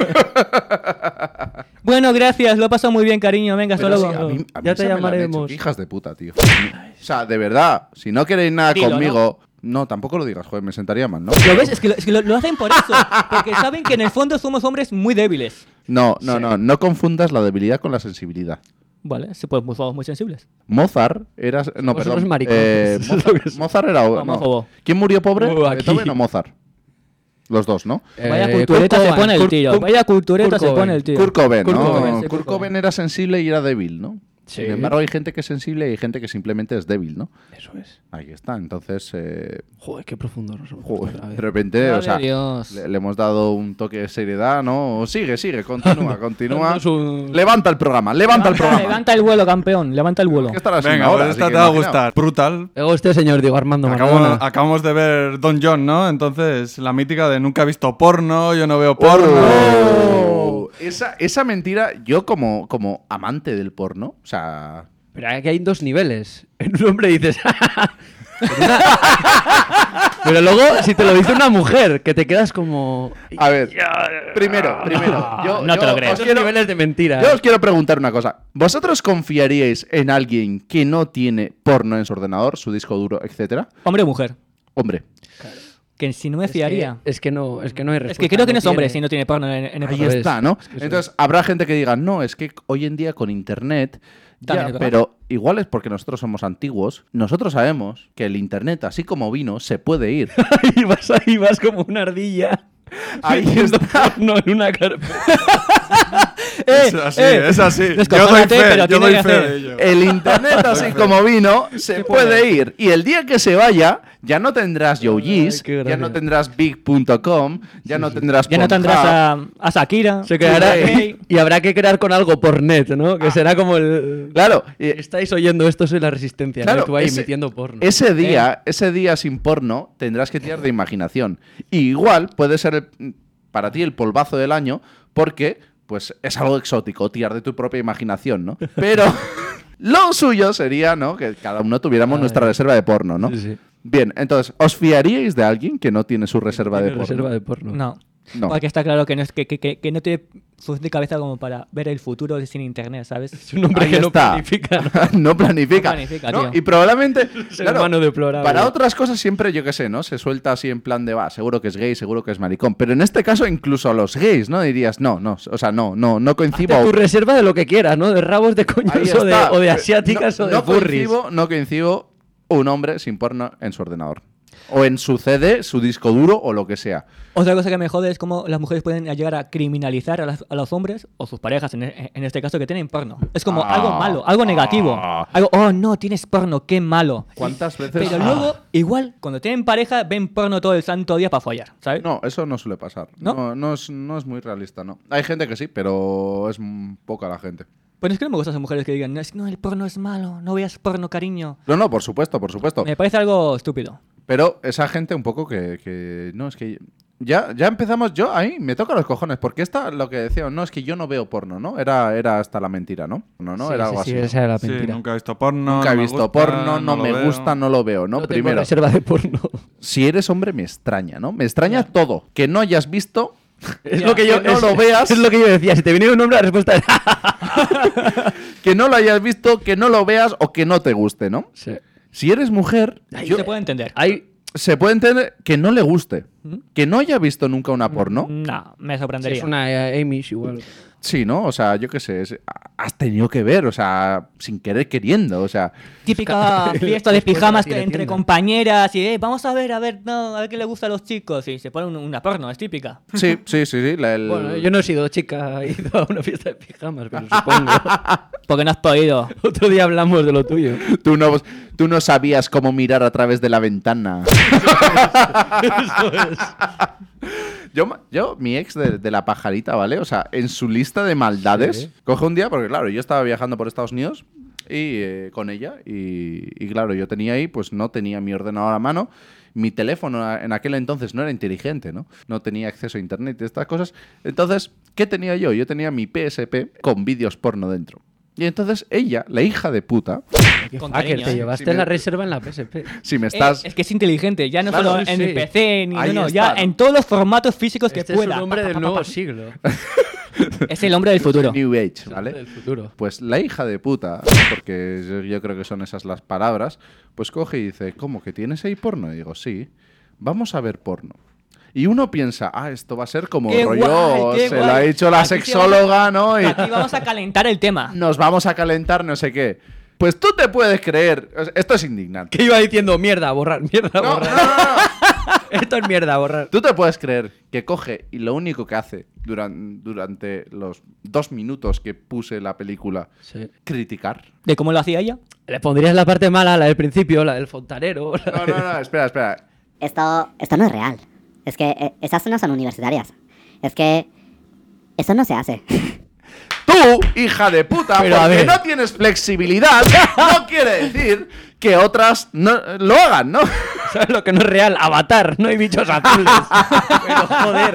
Bueno, gracias, lo he pasado muy bien, cariño. Venga, hasta luego. Sí, a mí, a mí ya te llamaremos. Hijas de puta, tío. O sea, de verdad, si no queréis nada Dilo, conmigo... ¿no? No, tampoco lo digas, joder, me sentaría mal, ¿no? ¿Lo ves? Es que, lo, es que lo, lo hacen por eso. Porque saben que en el fondo somos hombres muy débiles. No, no, sí. no. No confundas la debilidad con la sensibilidad. Vale, sí, pues somos muy sensibles. Mozart era... No, pues perdón. Eh, Mozart, Mozart era... No. ¿Quién murió pobre? Uh, ¿Beethoven o Mozart? Los dos, ¿no? Eh, Vaya cultureta Kurt se pone el tío. Kurt, Vaya cultureta Kurt se pone el tío. Kurt Cobain, ¿no? Kurt Cobain, sí, Kurt Cobain era sensible y era débil, ¿no? Sí. Sin embargo, hay gente que es sensible y hay gente que simplemente es débil, ¿no? Eso es. Ahí está, entonces... Eh... Joder, qué profundo nos hemos Joder, de repente, Madre o sea, le, le hemos dado un toque de seriedad, ¿no? Sigue, sigue, continúa, continúa. Su... Levanta el programa, levanta, levanta el programa. Levanta el vuelo, campeón, levanta el vuelo. Venga, ahora, pues esta te va a gustar. Brutal. Luego este señor, digo, Armando Acabamos, acabamos de ver Don John, ¿no? Entonces, la mítica de nunca he visto porno, yo no veo porno. Oh. Esa, esa mentira, yo como, como amante del porno, o sea... Pero aquí hay dos niveles. En un hombre dices... Pero luego, si te lo dice una mujer, que te quedas como... A ver, primero, primero... Yo, no yo te lo crees. Os quiero, niveles de mentira. Yo os quiero preguntar una cosa. ¿Vosotros confiaríais en alguien que no tiene porno en su ordenador, su disco duro, etcétera? ¿Hombre o mujer? Hombre. Claro. Que si no me fiaría. Es que, es que no, es que no hay respuesta. Es que creo que no es tiene... hombre si no tiene porno en, en el Ahí está, ¿no? Es que Entonces, habrá gente que diga, no, es que hoy en día con internet... Ya, pero igual es porque nosotros somos antiguos. Nosotros sabemos que el internet, así como vino, se puede ir. Y vas ahí, vas como una ardilla. Ahí está. No, en una carpeta. eh, es así, eh, es así. Yo doy fe, pero yo doy fe de ello. El internet, así como vino, se puede ir. Y el día que se vaya, ya no tendrás YoYis, ya no tendrás Big punto com, ya sí, no tendrás Ya no tendrás a, a Shakira. Se quedará y, y habrá que crear con algo por net, ¿no? Que ah. será como el... Claro. Estáis oyendo esto, soy la resistencia, claro, ¿no? Tú ahí ese, emitiendo porno. Ese día, eh. ese día sin porno, tendrás que tirar de imaginación. Y igual puede ser el, para ti el polvazo del año, porque pues es algo exótico, tirar de tu propia imaginación, ¿no? Pero lo suyo sería, ¿no? Que cada uno tuviéramos Ay. nuestra reserva de porno, ¿no? Sí, sí. Bien, entonces, ¿os fiaríais de alguien que no tiene su reserva, ¿Tiene de, porno? reserva de porno? No. No. Porque está claro que no, es, que, que, que, que no tiene suficiente cabeza como para ver el futuro sin internet, ¿sabes? Es un hombre Ahí que está. no planifica. ¿no? no planifica. No planifica, ¿no? tío. Y probablemente, claro, humano deplorable. Para otras cosas siempre, yo qué sé, ¿no? Se suelta así en plan de, va, seguro que es gay, seguro que es maricón. Pero en este caso, incluso a los gays, ¿no? Dirías, no, no, o sea, no, no, no coincido. Hazte tu reserva de lo que quieras, ¿no? De rabos de coños o de, o de asiáticas no, o de no furries. Coincido, no coincido un hombre sin porno en su ordenador. O en su C D, su disco duro o lo que sea. Otra cosa que me jode es cómo las mujeres pueden llegar a criminalizar a, las, a los hombres o sus parejas, en, en este caso, que tienen porno. Es como ah, algo malo, algo negativo. Ah, algo, oh, no, tienes porno, qué malo. ¿Cuántas veces? Pero ah. luego, igual, cuando tienen pareja, ven porno todo el santo día para follar, ¿sabes? No, eso no suele pasar. ¿No? No, no, es, no es muy realista, ¿no? Hay gente que sí, pero es poca la gente. Pues es que no me gustan esas mujeres que digan, no, no, el porno es malo, no veas porno, cariño. No, no, por supuesto, por supuesto. Me parece algo estúpido. Pero esa gente un poco que... que no, es que... Ya, ya empezamos, yo ahí me toca los cojones, porque esta, lo que decía, no, es que yo no veo porno, ¿no? Era, era hasta la mentira, ¿no? No, no, sí, era sí, algo sí, así. esa era la mentira. Sí, nunca he visto porno. Nunca he no visto gusta, porno, no, no me veo. gusta, no lo veo, ¿no? No Primero. tengo reserva de porno. Si eres hombre, me extraña, ¿no? Me extraña yeah. todo. Que no hayas visto... Es ya, lo que yo que no es, lo veas. Es lo que yo decía. Si te viene un hombre, la respuesta es. Que no lo hayas visto, que no lo veas o que no te guste, ¿no? Sí. Si eres mujer. Ahí yo, se puede entender. Hay. Se puede entender que no le guste. ¿Mm? Que no haya visto nunca una porno. No, me sorprendería. Si es una eh, Amish igual. Sí, ¿no? O sea, yo qué sé, es- has tenido que ver, o sea, sin querer queriendo, o sea... Típica fiesta de pijamas Después de la entre tienda. compañeras y, eh, vamos a ver, a ver, no, a ver qué le gusta a los chicos. Y se pone un- una porno, es típica. Sí, sí, sí, sí. la- el- Bueno, yo no he sido chica, he ido a una fiesta de pijamas, pero supongo. Porque no has podido. Otro día hablamos de lo tuyo. Tú no, tú no sabías cómo mirar a través de la ventana. Eso es. Yo, ma- yo, mi ex de, de la pajarita, ¿vale? O sea, en su lista de maldades, Sí. coge un día, porque claro, yo estaba viajando por Estados Unidos y eh, con ella, y, y claro, yo tenía ahí, pues no tenía mi ordenador a mano. Mi teléfono a- en aquel entonces no era inteligente, ¿no? No tenía acceso a internet y estas cosas. Entonces, ¿qué tenía yo? Yo tenía mi P S P con vídeos porno dentro. Y entonces ella, la hija de puta, Con Ah, que cariño, te ¿eh? llevaste Sí, me- la reserva en la P S P. si me Eh, estás... es que es inteligente, ya no Claro, solo sí, en sí. el P C, ni Ahí no, no, está, ya ¿no? en todos los formatos físicos que Este es pueda. el nombre Pa, pa, del pa, nuevo pa. siglo. Es el hombre del futuro. New Age, ¿vale? Del futuro. Pues la hija de puta, porque yo, yo creo que son esas las palabras, pues coge y dice, ¿cómo que tienes ahí porno? Y digo, sí, vamos a ver porno. Y uno piensa, ah, esto va a ser como Qué rollo, guay, qué se lo guay. ha dicho la Aquí sí sexóloga, ¿no? Y Aquí vamos a calentar el tema. nos vamos a calentar no sé qué. Pues tú te puedes creer, o sea, esto es indignante. Que iba diciendo mierda, borrar, mierda, No, no, borrar. no, no. Esto es mierda, borrar. Tú te puedes creer que coge y lo único que hace duran- durante los dos minutos que puse la película, Sí. criticar. ¿De cómo lo hacía ella? Le pondrías la parte mala, la del principio, la del fontanero. la No, de- no, no, espera, espera. Esto, esto no es real. Es que eh, esas no son universitarias. Es que eso no se hace. Tú, hija de puta, Pero, a porque ver. no tienes flexibilidad, no quiere decir que otras no, lo hagan, ¿no? ¿Sabes lo que no es real? Avatar, no hay bichos azules. Pero joder.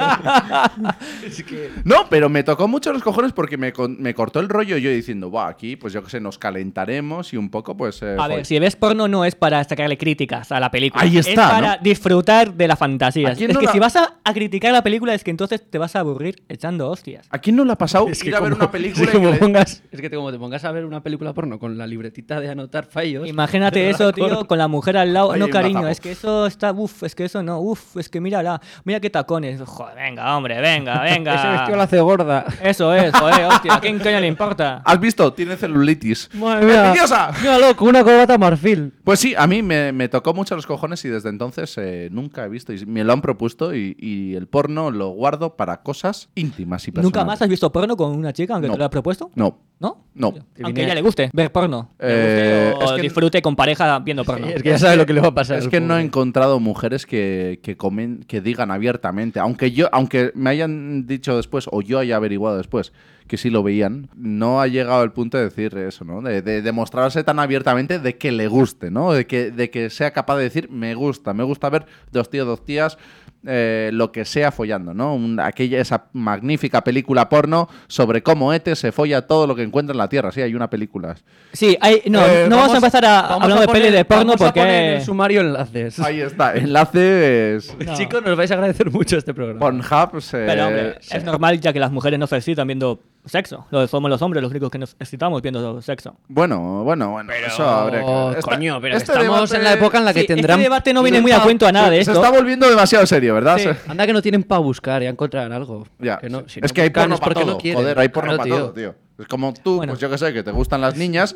Es que... No, pero me tocó mucho los cojones porque me, con- me cortó el rollo yo diciendo, va, aquí, pues yo qué sé, nos calentaremos y un poco, pues... eh, A joder. ver, si ves porno no es para sacarle críticas a la película. Ahí está, Es para ¿no? disfrutar de la fantasía. ¿A Es quién que no la- si vas a, a criticar la película es que entonces te vas a aburrir echando hostias. ¿A quién no le ha pasado Es que ir a ver como- una película es que y que como le- pongas, es que te- como te pongas a ver una película porno con la libretita de anotar fallos. Imagínate eso, tío, con la mujer al lado. Oye, no, un cariño, mazapo. es que eso está... Uf, es que eso no, uf, es que mírala. Mira qué tacones. Joder, venga, hombre, venga, venga. Ese vestido la hace gorda. Eso es, joder, hostia, ¿a quién coño le importa? ¿Has visto? Tiene celulitis. Madre mía. ¡Envidiosa! Mira, loco, una corbata marfil. Pues sí, a mí me, me tocó mucho los cojones y desde entonces eh, nunca he visto y me lo han propuesto y, y el porno lo guardo para cosas íntimas y personales. ¿Nunca más has visto porno con una chica aunque No. te lo ha propuesto? No, ¿No? no. Aunque viene- a ella le guste ver porno. Le Eh, guste o es que- disfrute con pareja viendo porno. Es que ya sabes lo que le va a pasar. Es al que no he pobre. encontrado mujeres que, que, comen, que digan abiertamente, aunque yo, aunque me hayan dicho después, o yo haya averiguado después, que sí lo veían, no ha llegado el punto de decir eso, ¿no? De, de demostrarse tan abiertamente de que le guste, ¿no? De que, de que sea capaz de decir, me gusta, me gusta ver dos tíos, dos tías, eh, lo que sea follando, ¿no? Un- aquella, esa magnífica película porno sobre cómo Ete se folla todo lo que encuentra en la Tierra. Sí, hay una película. Sí, hay, no, Eh, no vamos, vamos- a empezar a Vamos hablando a de poner- pelis de porno vamos a porque... poner en el sumario enlaces. Ahí está, enlaces... No. Chicos, nos vais a agradecer mucho este programa. Pornhub, se- Pero hombre, se- es normal ya que las mujeres no se excitan viendo sexo. Lo somos los hombres los únicos que nos excitamos viendo sexo. Bueno, bueno, bueno. eso habría que... esta- Coño, pero este estamos debate- en la época en la que Sí, tendrán... este debate no viene muy a tendrán- cuento a nada de Se esto. está volviendo demasiado serio, ¿verdad? Sí. Se- Anda que no tienen para buscar, ya encontrarán algo. Ya. Que no- si no es que hay buscan porno es para porque todo. no quieren. Joder, hay porno Claro, para tío. todo, tío. Es como tú, Bueno. pues yo que sé, que te gustan las niñas.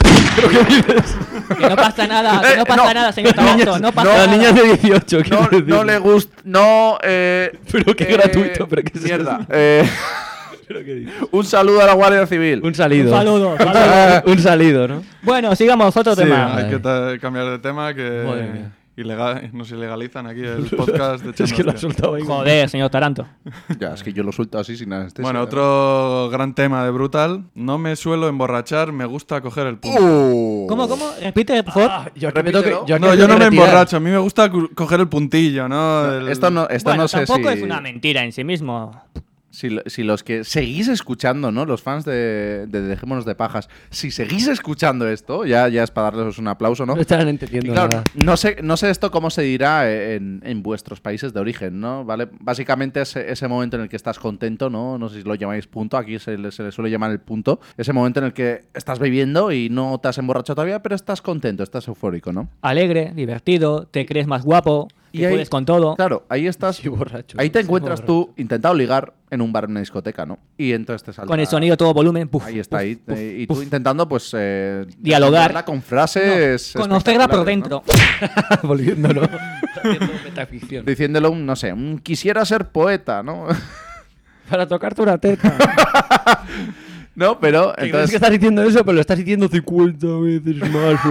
Que no pasa nada, que no Eh, pasa no. nada, señor Taranto, no pasa no, nada. Las niñas de dieciocho, quiero No, decir. no le gusta. No, eh. Pero qué eh, gratuito, pero qué es Mierda. eso. Eh, un saludo a la Guardia Civil. Un salido. Un saludo, saludo. Un salido, ¿no? Bueno, sigamos, otro Sí, tema. hay que ta- cambiar de tema que Madre mía. ilegal, nos ilegalizan aquí el podcast de Es que lo Echando has Hostia. soltado ahí. Joder, señor Taranto. Ya, es que yo lo suelto así sin anestesia. Bueno, otro gran tema de Brutal. No me suelo emborrachar, me gusta coger el punto. Uh. ¿Cómo, cómo? Repite, por favor. Ah, yo aquí me tengo que- Repítelo. yo aquí No, me yo tengo no que me retirar. emborracho, a mí me gusta cu- coger el puntillo, ¿no? El- Esto no, esto Bueno, no sé tampoco si, es una mentira en sí mismo. si, lo- si los que seguís escuchando, ¿no? Los fans de, de Dejémonos de Pajas, si seguís escuchando esto, ya, ya es para darles un aplauso, ¿no? No estarán Y entendiendo claro, nada. no sé, no sé esto cómo se dirá en, en vuestros países de origen, ¿no? ¿Vale? Básicamente es ese momento en el que estás contento, ¿no? No sé si lo llamáis punto, aquí se le, se le suele llamar el punto. Ese momento en el que estás bebiendo y no te has emborrachado todavía, pero estás contento, estás eufórico, ¿no? Alegre, divertido, te crees más guapo. que Y ahí- puedes con todo. Claro, ahí estás. Sí, borracho. Ahí te Sí, encuentras borracho. tú intentando ligar en un bar, en una discoteca, ¿no? Y entonces te salta. Con el sonido todo volumen. Puf, Ahí está, puf, ahí. puf, eh, y puf. tú intentando, pues. Eh, Dialogar. defenderla con frases. No, conocerla por espectaculares, dentro. ¿no? Volviéndolo. Haciendo metaficción. Diciéndolo un, no sé, un quisiera ser poeta, ¿no? Para tocarte una teta. no, pero. Que crees Entonces, que estás diciendo eso, pero lo estás diciendo cincuenta veces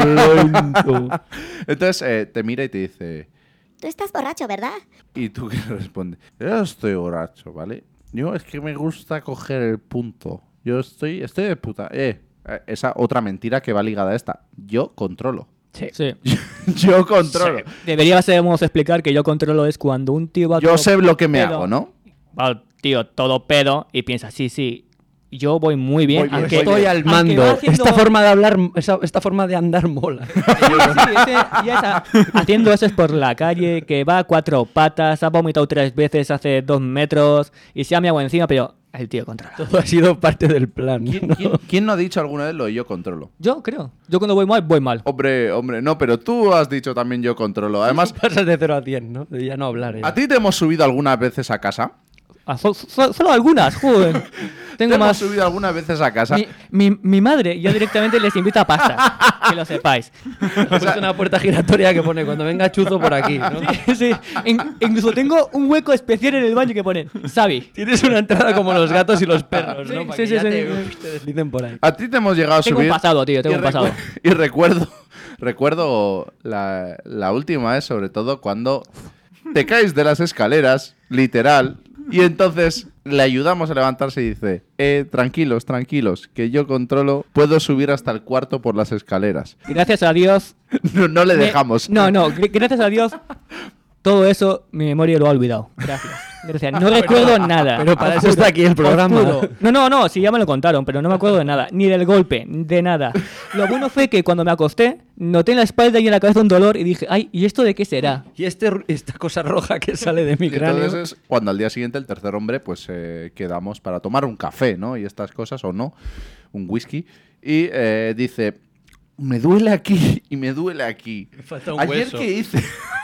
más lento. entonces eh, te mira y te dice. Tú estás borracho, ¿verdad? Y tú que respondes, yo estoy borracho, ¿vale? Yo es que me gusta coger el punto. Yo estoy, estoy de puta. Eh, eh, esa otra mentira que va ligada a esta. Yo controlo. Sí. Sí. Yo controlo. Deberíamos explicar que yo controlo es cuando un tío va Yo todo sé lo que me pedo, hago, ¿no? va el tío todo pedo y piensa, sí, sí, yo voy muy bien. Voy bien, aunque voy Estoy bien. al aunque mando. va haciendo- Esta forma de hablar, esa- esta forma de andar mola. Sí, sí, ese- ya está haciendo eso es por la calle, que va a cuatro patas, ha vomitado tres veces hace dos metros y se ha meado encima, pero el tío controla. Todo ha sido parte del plan. ¿Quién, ¿no? quién- quién no ha dicho alguna vez lo de yo controlo? Yo creo. Yo cuando voy mal, voy mal. Hombre, hombre, no, pero tú has dicho también yo controlo. Además, Pasas de cero a cien, ¿no? De ya no hablar. ¿eh? ¿a ti te hemos subido algunas veces a casa? Ah, so- so- solo algunas, joder. ¿Te Tengo hemos más. subido algunas veces a casa? Mi, mi, mi madre, yo directamente les invito a pasta. Que lo sepáis. Es una puerta giratoria que pone cuando venga Chuzo por aquí, ¿no? Sí, sí. In- incluso tengo un hueco especial en el baño que ponen Xavi. Tienes una entrada como los gatos y los perros, ¿no? Sí, Para sí, que sí, ya sí, te, sí. te deslicen por ahí. A ti te hemos llegado a Tengo un subir. pasado, tío, tengo y un pasado. recu- Y recuerdo, recuerdo la, la última vez, sobre todo, cuando te caes de las escaleras, literal, y entonces le ayudamos a levantarse y dice, eh, tranquilos, tranquilos, que yo controlo, puedo subir hasta el cuarto por las escaleras. Gracias a Dios. No, no le me- dejamos. No, no, gr- gracias a Dios. Todo eso mi memoria lo ha olvidado. Gracias. Gracias. No recuerdo nada. pero para Os eso está aquí el programa. juro. No, no, no, sí ya me lo contaron, pero no me acuerdo de nada. Ni del golpe, de nada. Lo bueno fue que cuando me acosté, noté en la espalda y en la cabeza un dolor y dije, ay, ¿y esto de qué será? Y este, esta cosa roja que sale de mi Y cráneo. entonces es cuando al día siguiente el tercer hombre pues eh, quedamos para tomar un café, ¿no? Y estas cosas, o no, un whisky. Y eh, dice, me duele aquí y me duele aquí. Me falta un Ayer hueso. que hice...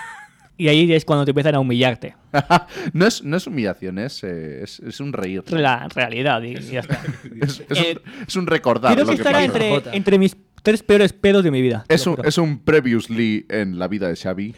Y ahí es cuando te empiezan a humillarte. no, es, no es humillación, es, eh, es, es un reír. La realidad y, y ya está. Es, es Eh, un, es un recordar Creo lo que que estará pasó. entre, Jota. entre mis tres peores pedos de mi vida. te Es lo un, juro. es un previously en la vida de Xavi.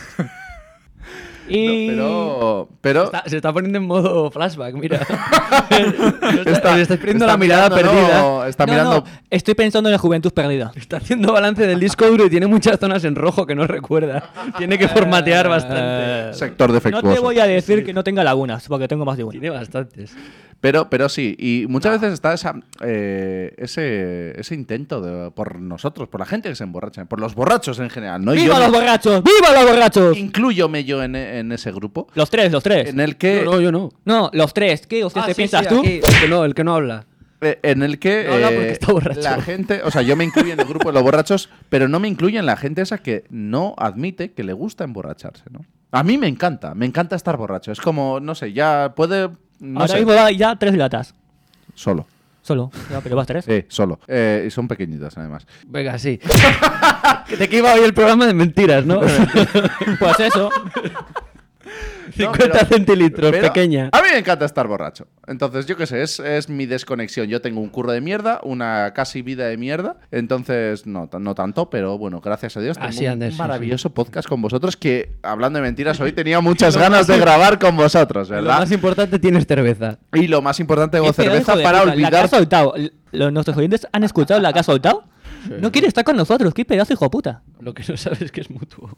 Y... No, pero... pero Está- se está poniendo en modo flashback, mira. está, está, está perdiendo está la mirada mirando, perdida. ¿no? Está No, mirando... no, estoy pensando en la juventud perdida. Está haciendo balance del disco duro y tiene muchas zonas en rojo que no recuerda. Tiene que formatear bastante. Eh, Sector No defectuoso. te voy a decir que no tenga lagunas, porque tengo más de una. Tiene bastantes. Pero, pero sí, y muchas veces está esa, eh, ese, ese intento de, por nosotros, por la gente que se emborracha, por los borrachos en general, ¿no? Y ¡Viva yo los me- borrachos! ¡Viva los borrachos! incluyome yo en, en ese grupo, Los tres, los tres. en el que, No, no, yo no. No, los tres. ¿Qué? ¿Usted Ah, te sí, piensas sí, tú? aquí. El que no, el que no habla. eh, en el que No habla porque eh, está borracho. la gente, o sea, yo me incluyo en el grupo de los borrachos, pero no me incluyo en la gente esa que no admite que le gusta emborracharse, ¿no? A mí me encanta, me encanta estar borracho. Es como, no sé, ya puede, no Ahora sé, mismo va ya tres latas. solo. Solo. Ya, pero vas tres. Sí, solo. Eh, y son pequeñitas, además. Venga, sí. Que te que iba hoy el programa de mentiras, ¿no? Pues eso. cincuenta pero- centilitros, Pero pequeña. A mí me encanta estar borracho. Entonces, yo qué sé, es, es mi desconexión. Yo tengo un curro de mierda, una casi vida de mierda. Entonces, no, t- no tanto, pero bueno, gracias a Dios. Tengo Así un andes, sí, maravilloso podcast con vosotros que, hablando de mentiras, hoy tenía muchas ganas de grabar con vosotros, Lo ¿verdad? más importante, tienes cerveza. Y lo más importante, tengo Qué pedazo cerveza de para puta, La que olvidar. ha soltado. Los, nuestros oyentes han escuchado la que ha soltado. No quiere estar con nosotros. Qué pedazo de hijo de puta. Lo que no sabes es que es mutuo.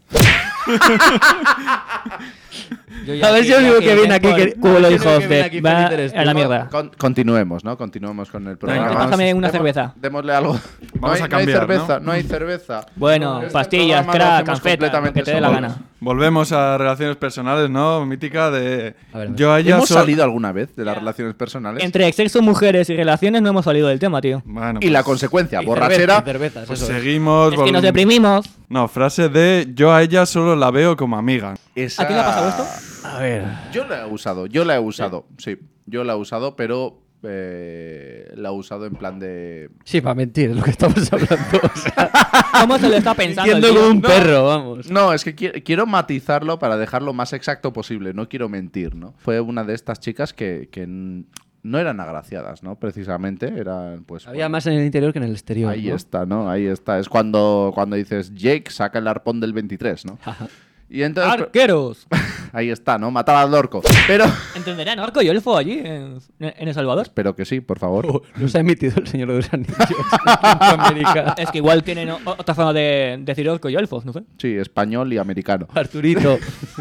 Yo A ver si os digo que viene aquí, que- Culo, yo hijos creo que viene de... aquí Va feliz eres a la tú. mierda. Con- continuemos, ¿no? Continuemos con el programa. Venga, Vamos- pásame una demo- cerveza. Démosle algo. No Vamos hay, a no hay cambiar, cerveza, ¿no? no hay cerveza. Bueno, Este pastillas, programa lo crack, hacemos canfeta, completamente que te dé la solos. gana. Volvemos a relaciones personales, ¿no? Mítica de... A ver, a ver. Yo a ella ¿Hemos sol- salido alguna vez de las relaciones personales? Entre sexo, mujeres y relaciones no hemos salido del tema, tío. Bueno, Y la pues- consecuencia, Y borrachera. cerveza, y cervezas, pues eso es. seguimos... Es que nos volv- deprimimos. No, frase de yo a ella solo la veo como amiga. Esa- ¿A quién le ha pasado esto? A ver. Yo la he usado, yo la he usado, sí. Yo la he usado, pero eh, la ha usado en plan de... Sí, para mentir, es lo que estamos hablando. O sea, ¿Cómo se lo está pensando? el mintiendo tío? como un No. perro, vamos. No, es que qui- quiero matizarlo para dejarlo más exacto posible, no quiero mentir, ¿no? Fue una de estas chicas que, que n- no eran agraciadas, ¿no? Precisamente, eran pues... Había bueno, más en el interior que en el exterior. ahí ¿no? está, ¿no? Ahí está. Es cuando, cuando dices, Jake, saca el arpón del veintitrés, ¿no? Y entonces... ¡Arqueros! Ahí está, ¿no? Mataba al orco. Pero... ¿Entenderán orco y elfo allí en, en El Salvador? Espero que sí, por favor. Oh, no se ha emitido el Señor de los Anillos en Centroamérica. Es que igual tienen o- otra forma de decir orco y elfos, no sé. Sí, español y americano. Arturito.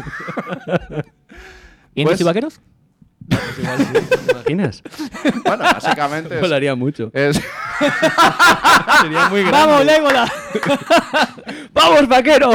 ¿Y Pues- y vaqueros? ¿Te imaginas? Bueno, básicamente es... Molaría mucho. es- Sería muy grande. ¡Vamos, Legolas! ¡Vamos, vaquero!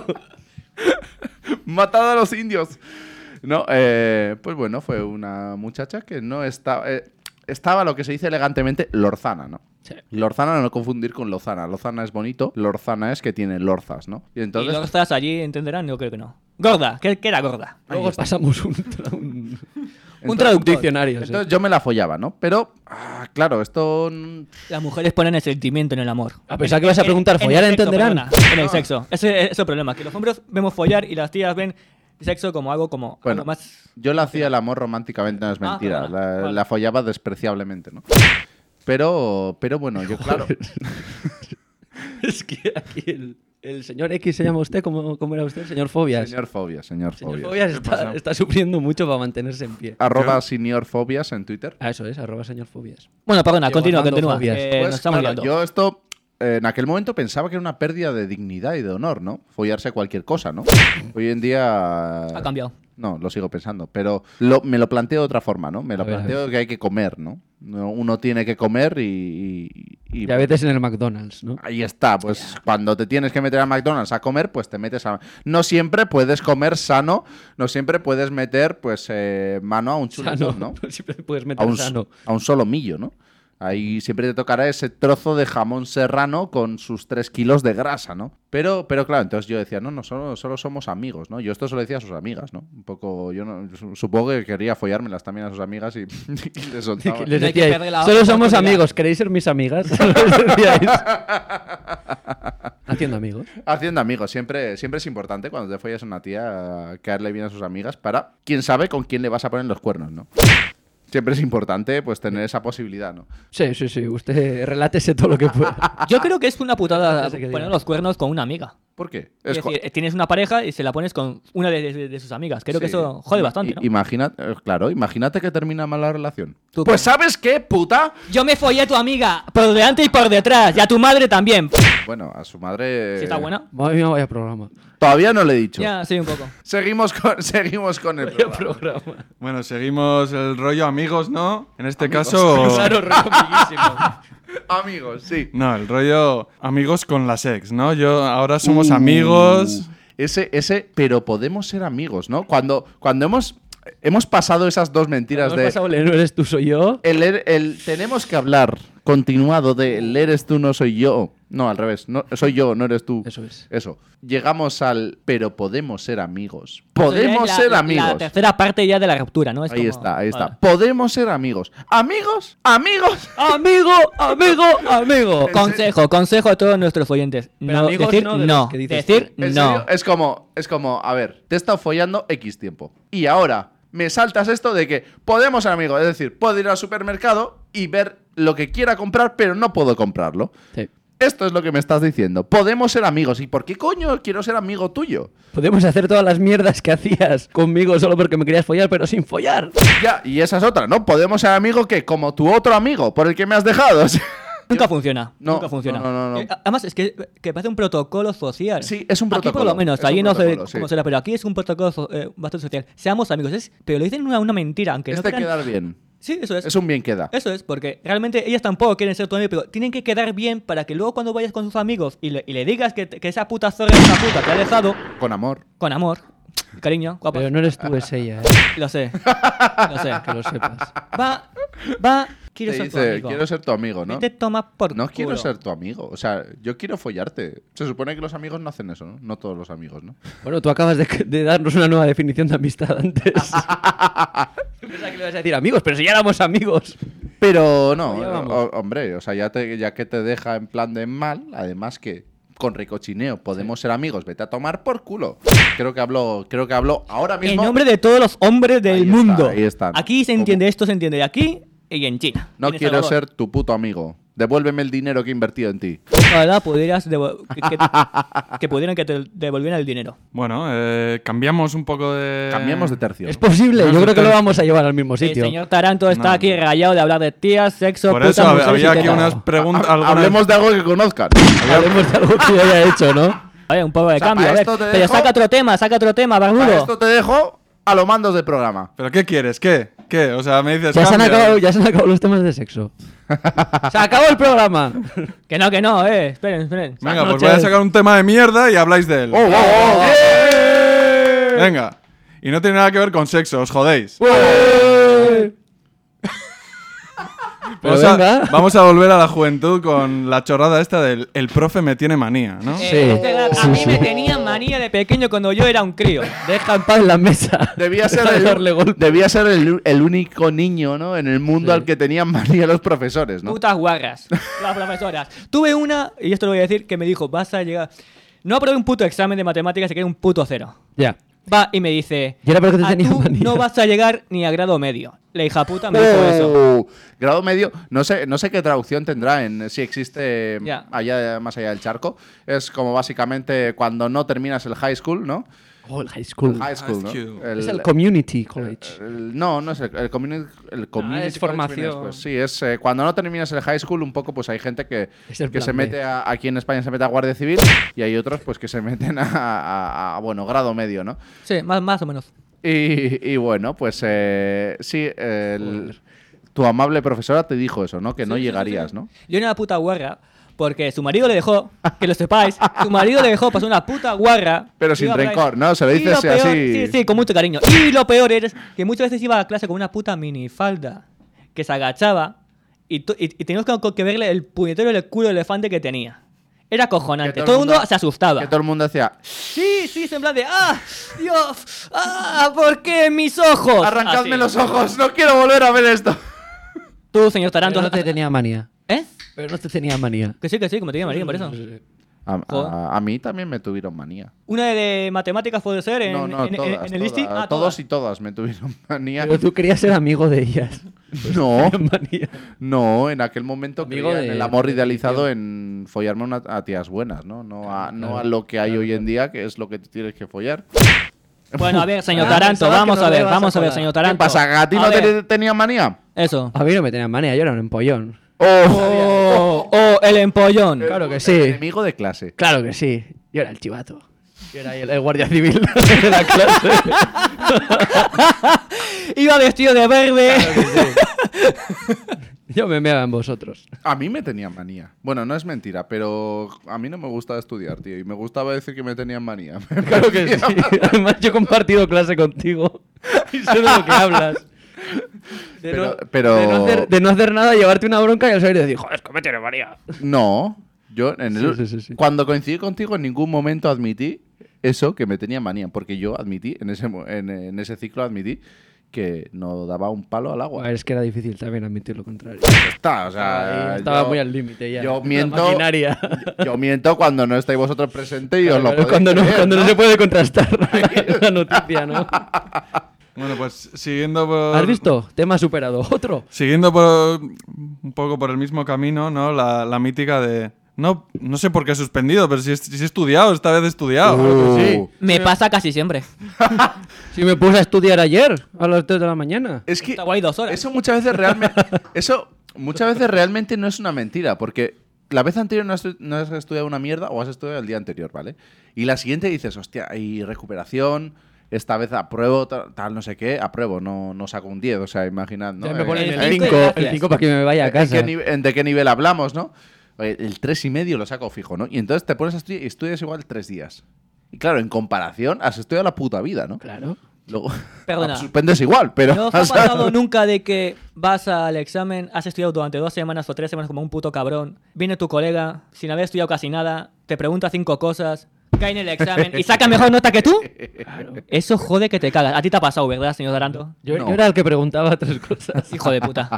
¡Matado a los indios! No, eh, pues bueno, fue una muchacha que no estaba... eh, estaba lo que se dice elegantemente lorzana, ¿no? Sí. Lorzana no confundir con lozana. Lozana es bonito, lorzana es que tiene lorzas, ¿no? Y Y entonces... los estás allí, ¿entenderán? Yo creo que no. Gorda, ¿qué, qué era gorda? Luego pasamos un, tra- un, un Entonces- traductor. Diccionario. sí. Entonces yo me la follaba, ¿no? Pero, ah, claro, esto... mm, Las mujeres ponen el sentimiento en el amor. A pesar que vas a preguntar, En- en ¿follar el sexo, entenderán? perdona, en el sexo. Ese es el problema, que los hombres vemos follar y las tías ven sexo como algo como Bueno, algo más... yo le hacía el amor románticamente, no es Ah, mentira. perdona, la, vale. la follaba despreciablemente, ¿no? Pero, pero bueno, yo claro... Es que aquí el, el señor X se llama usted, ¿cómo, cómo era usted? Señor Fobias. Señor Fobias, señor Señor Fobias. Fobias ¿Qué está, pasa? está sufriendo mucho para mantenerse en pie. Arroba señor Fobias en Twitter. Ah, eso es, arroba señor Fobias. Bueno, perdona, Llevo continúa, armando continúa. fobias. que Pues, nos estamos claro, liando. yo esto eh, en aquel momento pensaba que era una pérdida de dignidad y de honor, ¿no? Follarse cualquier cosa, ¿no? Hoy en día... Ha cambiado. No, lo sigo pensando, pero lo- me lo planteo de otra forma, ¿no? Me lo A ver, a planteo que hay que comer, ¿no? No, Uno tiene que comer y... y- y- Y a veces en el McDonald's, ¿no? Ahí está, pues cuando te tienes que meter a McDonald's a comer, pues te metes a... No siempre puedes comer sano, no siempre puedes meter, pues, eh, mano a un Sano, chuletón, ¿no? Siempre puedes A meter un, sano. a un solo millo, ¿no? Ahí siempre te tocará ese trozo de jamón serrano con sus tres kilos de grasa, ¿no? Pero, pero claro, entonces yo decía, no, no, solo, solo somos amigos, ¿no? Yo esto se lo decía a sus amigas, ¿no? Un poco, yo no, su- supongo que quería follármelas también a sus amigas y, y les soltaba. Les No hay que decíais, perder la solo somos oportunidad". amigos, ¿queréis ser mis amigas? Les decíais. Haciendo amigos. Haciendo amigos, siempre, siempre es importante cuando te follas a una tía caerle bien a sus amigas para, quién sabe con quién le vas a poner los cuernos, ¿no? Siempre es importante pues tener esa posibilidad, ¿no? Sí, sí, sí. Usted relátese todo lo que pueda. Yo creo que es una putada No sé qué poner diga. los cuernos con una amiga. ¿Por qué? Es cu- decir, tienes una pareja y se la pones con una de, de- de sus amigas. Creo que Sí. eso jode I- bastante, ¿no? Imagina, eh, claro, imagínate que termina mal la relación. Tú- Pues ¿sabes qué, puta? Yo me follé a tu amiga por delante y por detrás, y a tu madre también. Bueno, a su madre... Si está buena. Madre mía, vaya programa. Todavía no le he didicho. Ya, sí, un poco. Seguimos con, seguimos con el Vaya programa. programa. Bueno, seguimos el rollo amigos, ¿no? En este Amigos. caso... Claro, rollo amiguísimo. Amigos, sí. No, el rollo amigos con las ex, ¿no? Yo ahora somos Uh, amigos... Ese, ese, pero podemos ser amigos, ¿no? Cuando, cuando hemos, hemos pasado esas dos mentiras Hemos de... pasado el no eres tú, soy yo. El, er- el- tenemos que hablar continuado de el eres tú, no soy yo. No, al revés. No, soy yo, no eres tú. Eso es. Eso. Llegamos al pero podemos ser amigos. Podemos La- ser la- amigos. La tercera parte ya de la ruptura, ¿no? Es Ahí como- está, ahí está. Vale. Podemos ser amigos. ¿Amigos? ¿Amigos? Amigo, amigo, amigo. Consejo, consejo a todos nuestros oyentes. Pero No, amigos decir no de no. los que dices Decir ¿En no. serio? Es como, es como, a ver, te he estado follando X tiempo. Y ahora me saltas esto de que podemos ser amigos. Es decir, puedo ir al supermercado y ver lo que quiera comprar, pero no puedo comprarlo. Sí. Esto es lo que me estás diciendo. Podemos ser amigos. ¿Y por qué coño quiero ser amigo tuyo? Podemos hacer todas las mierdas que hacías conmigo solo porque me querías follar, pero sin follar. Ya, y esa es otra, ¿no? Podemos ser amigos que como tu otro amigo por el que me has dejado. Nunca funciona. No, nunca funciona. no, no, no, no. Eh, además, es que, que parece un protocolo social. Sí, es un Aquí por protocolo, lo menos, es allí un no sé protocolo, cómo sí. será, pero aquí es un protocolo so- eh, bastante social. Seamos amigos, es, pero lo dicen una, una mentira, aunque Es no de quieran- quedar bien. Sí, eso es. Es un bien queda. Eso es, porque realmente ellas tampoco quieren ser tu amigo, pero tienen que quedar bien para que luego cuando vayas con sus amigos y le, y le digas que, que esa puta zorra es una puta te ha dejado, Con amor. con amor, cariño, guapa. Pero no eres tú, es ella, ¿eh? Lo sé, lo sé. Que lo sepas. Va, va, quiero Te ser tu dice, amigo. quiero ser tu amigo, ¿no? Te toma por No quiero culo. ser tu amigo. O sea, yo quiero follarte. Se supone que los amigos no hacen eso, ¿no? No todos los amigos, ¿no? Bueno, tú acabas de, de darnos una nueva definición de amistad antes. Pensaba que le ibas a decir amigos, pero si ya éramos amigos. Pero no, Ya vamos. o- hombre, o sea, ya, te- ya que te deja en plan de mal, además que con ricochineo podemos ser amigos, vete a tomar por culo. Creo que hablo, creo que hablo ahora En mismo. nombre de todos los hombres del Ahí está, mundo. ahí están. Aquí se entiende esto, se entiende de aquí y en China. No En El quiero Salvador. ser tu puto amigo. Devuélveme el dinero que he invertido en ti. Ojalá pudieras devo- que, que- que pudieran que te devolvieran el dinero. Bueno, eh, cambiamos un poco de... Cambiamos de tercio. Es posible, yo creo que lo vamos a llevar al mismo El sitio. señor Taranto está No. aquí rayado de hablar de tías, sexo, Por putas, eso hab- mujeres había y aquí tetas. unas preguntas... Ha- algunas- Hablemos de algo que conozcan. Hablemos de algo que yo haya hecho, ¿no? A ver, un poco de O sea, cambio, para a ver. esto te Pero dejo- saca otro tema, saca otro tema, Para barbudo. esto te dejo a los mandos del programa. ¿Pero qué quieres? ¿Qué? ¿Qué? O sea, me dices... Ya se, han cambia. acabado, ya se han acabado los temas de sexo. ¡Se acabó el programa! Que no, que no, eh. Esperen, esperen. Venga, pues noches. voy a sacar un tema de mierda y habláis de él. ¡Oh, oh, oh! Venga. Y no tiene nada que ver con sexo, os jodéis. Pero Vamos a, venga. vamos a volver a la juventud con la chorrada esta del el profe me tiene manía, ¿no? Sí. Eh, es verdad, a Sí, mí sí. me tenían manía de pequeño cuando yo era un crío. Deja en paz la mesa. Debía ser, Deja de darle el, golpe. debía ser el, el único niño, ¿no? En el mundo Sí. al que tenían manía los profesores, ¿no? Putas guarras. Las profesoras. Tuve una, y esto lo voy a decir, que me dijo, vas a llegar... No aprobé un puto examen de matemáticas y quedé un puto cero. Ya. Va y me dice, Y era porque te "A tenía tú manía". no vas a llegar ni a grado medio. La hija puta me dijo eso. Oh, grado medio, no sé, no sé qué traducción tendrá en si existe Ya. allá más allá del charco. Es como básicamente cuando no terminas el high school, ¿no? Oh, el high school. High school, ¿no? High school. Es el community college. el- no, no es el, el community, el community es college formación. viene después. Sí, es eh, cuando no terminas el high school un poco, pues hay gente que, Es el que plan se B. mete a, aquí en España se mete a Guardia Civil y hay otros pues que se meten a, a- a, bueno, grado medio, ¿no? Sí, más, más o menos. Y, y bueno, pues eh, sí, el- tu amable profesora te dijo eso, ¿no? Que no llegarías, ¿no? Yo era una puta guarra porque su marido le dejó, que lo sepáis, su marido le dejó pasar una puta guarra. Pero sin Iba por ahí. rencor, ¿no? Se lo Y dices peor- así. Sí, sí, con mucho cariño. Y lo peor es que muchas veces iba a clase con una puta minifalda que se agachaba y, to- y, y teníamos que, que verle el puñetero del culo de elefante que tenía. Era acojonante. Que Todo el mundo, se asustaba. Que todo el mundo decía, Sí, sí, en plan de ¡ah! ¡Dios! ¡Ah! ¿Por qué mis ojos? arrancadme Así. los ojos, no quiero volver a ver esto. Tú, señor Taranto. Pero no te tenía manía. ¿Eh? Pero no te tenía manía. Que sí, que sí, como te digo, María, por eso. A, Joder. a- a mí también me tuvieron manía. Una de matemáticas puede ser en, no, no, en- en- todas, en el ISTI. todas, Ah, todos y todas me tuvieron manía. Pero tú querías ser amigo de ellas. No, Manía. no, en aquel momento Amigo creía en de- el amor de idealizado definición. en follarme una- a tías buenas, ¿no? No a, no Claro, a lo que hay claro, hoy en día, que es lo que te tienes que follar. Bueno, a ver, señor Ah, Taranto, pensaba que vamos no a le ver, ibas a vamos a ver, colar. señor ¿Qué Taranto. pasa? ¿A ti no ver, te tenían manía? Eso. A mí no me tenían manía, yo era un empollón. Oh, oh, el empollón. Claro que El sí. enemigo de clase. Claro que sí. Yo era el chivato. Yo era el, el guardia civil de la clase. Iba vestido de verde. Yo me meaba en vosotros. A mí me tenían manía. Bueno, no es mentira, pero a mí no me gustaba estudiar, tío. Y me gustaba decir que me tenían manía. Claro que sí. Además, yo he compartido clase contigo. Y sé de lo que hablas. De, Pero- no, pero- de, no hacer, de no hacer nada, llevarte una bronca y al salir decir, joder, es que me tiene manía. No, yo en el- Sí, sí, sí, sí. cuando coincidí contigo en ningún momento admití eso, que me tenía manía, porque yo admití, en ese, mo- en, en ese ciclo admití que no daba un palo al agua. Es que era difícil también admitir lo contrario. Está, o sea, Ahí estaba yo- muy al límite ya. Yo La miento, maquinaria. yo, yo miento cuando no estáis vosotros presentes y os lo Claro, podéis cuando no, creer, cuando no ¿no? se puede contrastar la, la noticia, ¿no? Bueno, pues siguiendo por... ¿Has visto? Tema superado. Otro. Siguiendo por, un poco por el mismo camino, ¿no? La, la mítica de... No, no sé por qué he suspendido, pero si he, si he estudiado, esta vez he estudiado. Uh, Sí. Me pasa casi siempre. Si me puse a estudiar ayer, a las tres de la mañana. Es que Estaba ahí dos horas. eso muchas veces realmente eso muchas veces realmente no es una mentira, porque la vez anterior no has, estu- no has estudiado una mierda o has estudiado el día anterior, ¿vale? Y la siguiente dices, hostia, hay recuperación, esta vez apruebo, tal, tal, no sé qué, apruebo, no, no saco un diez, o sea, imaginad, ¿no? Ya me Eh, ponen el el cinco y cinco gracias. el cinco para que me vaya a ¿En casa. qué, nive- en de qué nivel hablamos, no? Oye, el tres y medio lo saco fijo, ¿no? Y entonces te pones a estudiar y estudias igual tres días. Y claro, en comparación, has estudiado la puta vida, ¿no? Claro. Luego, Perdona. suspendes igual, pero... ¿No os ha pasado nunca de que vas al examen, has estudiado durante dos semanas o tres semanas como un puto cabrón, viene tu colega sin haber estudiado casi nada, te pregunta cinco cosas, cae en el examen y saca mejor nota que tú, eso jode que te cagas. A ti te ha pasado, ¿verdad, señor Daranto? Yo, No. yo era el que preguntaba tres cosas. Hijo de puta.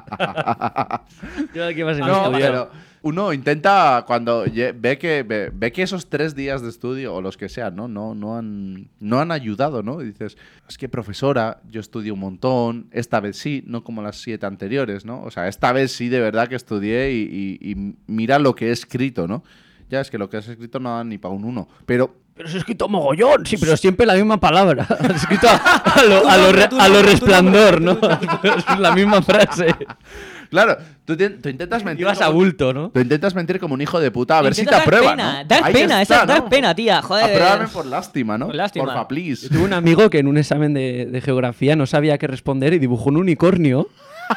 Yo era el que iba a ser No, estudiar. pero uno intenta cuando ye- ve que ve, ve que esos tres días de estudio o los que sean, ¿no? No, no han no han ayudado, ¿no? Y dices, es que profesora, yo estudio un montón, esta vez sí, no como las siete anteriores, ¿no? O sea, esta vez sí de verdad que estudié y, y- y mira lo que he escrito, ¿no? Ya es que lo que has escrito no da ni para un uno, pero Pero se ha escrito mogollón. Sí, pero siempre la misma palabra. Has escrito a, a lo, a lo re- a lo resplandor, ¿no? Es la misma frase. claro, tú, te- tú intentas mentir. Ibas a como- bulto, ¿no? Tú intentas mentir como un hijo de puta a ver si te Intenta dar aprueban. pena, ¿no? dar Ahí pena, está, esa es dar ¿no? pena, tía, joder. Apruébame por lástima, ¿no? Por lástima. Porfa, please. Yo tuve un amigo que en un examen de, de geografía no sabía qué responder y dibujó un unicornio.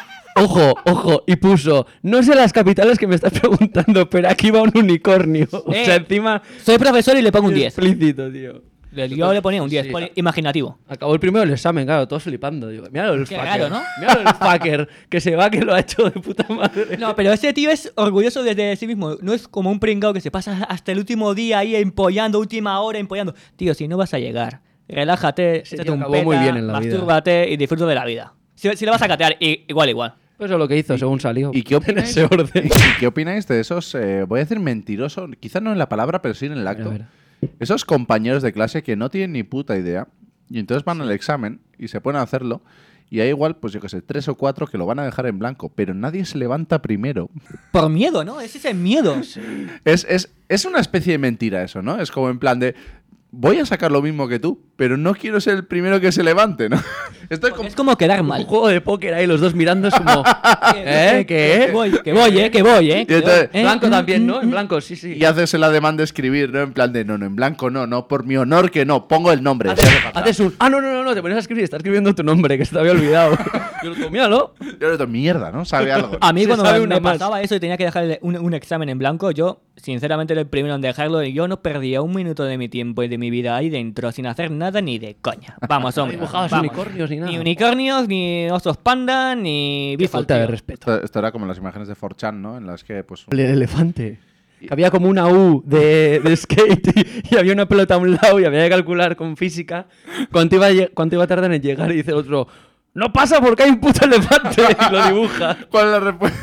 Ojo, ojo, y puso, no sé las capitales que me estás preguntando, pero aquí va un unicornio. O Eh, sea, encima... Soy profesor y le pongo un diez. Explícito, tío. Le- Yo le ponía un diez, Sí. pone imaginativo. Acabó el primero del examen, claro, todos flipando. Digo, míralo el Qué fucker. raro, ¿no? Míralo el fucker, que se va, que lo ha hecho de puta madre. No, pero ese tío es orgulloso desde sí mismo. No es como un pringao que se pasa hasta el último día ahí empollando, última hora empollando. Tío, si no vas a llegar, relájate, Ese échate tío un acabó peta, muy bien en la vida. mastúrbate y disfruta de la vida. Si, si le vas a catear, i- igual, igual. Pues eso es lo que hizo, según salió. ¿Y qué En opináis? ese orden. ¿Y qué opináis de esos, eh, voy a decir mentiroso, quizá no en la palabra, pero sí en el acto? A ver. Esos compañeros de clase que no tienen ni puta idea y entonces van al examen y se ponen a hacerlo y hay igual, pues yo qué sé, tres o cuatro que lo van a dejar en blanco, pero nadie se levanta primero. Por miedo, ¿no? Es ese miedo. Es, es, es una especie de mentira eso, ¿no? Es como en plan de, voy a sacar lo mismo que tú, pero no quiero ser el primero que se levante, ¿no? Estoy como... Es como quedar Un mal. juego de póker ahí, los dos mirando, es como... ¿Eh? Que ¿Qué? voy, que voy, eh, que voy, eh. Y entonces- ¿Eh? Blanco también, ¿no? Mm, En mm, blanco, sí, sí. Y haces la demanda de escribir, ¿no? En plan de, no, no, en blanco no, no, por mi honor que no, pongo el nombre. Haces, haces un... Ah, no, no, no, no, te pones a escribir, estás escribiendo tu nombre, que se te había olvidado. Yo lo digo, míralo. Yo le digo, mierda, ¿no? Sabe algo. A mí Se cuando sabe me, una me más. pasaba eso y tenía que dejar el- un, un examen en blanco, yo sinceramente era el primero en dejarlo y yo no perdía un minuto de mi tiempo y de mi vida ahí dentro sin hacer nada ni de coña. Vamos, hombre. dibujabas vamos. unicornios ni nada. Ni unicornios, ni osos panda, ni Qué bifos, falta de tío. respeto. Esto, esto era como las imágenes de four chan, ¿no? En las que, pues... El elefante. Que había como una U de, de skate y, y había una pelota a un lado y había que calcular con física cuánto iba a, lle- cuánto iba a tardar en llegar y dice el otro, no pasa porque hay un puto elefante y lo dibuja. ¿Cuál es la respuesta?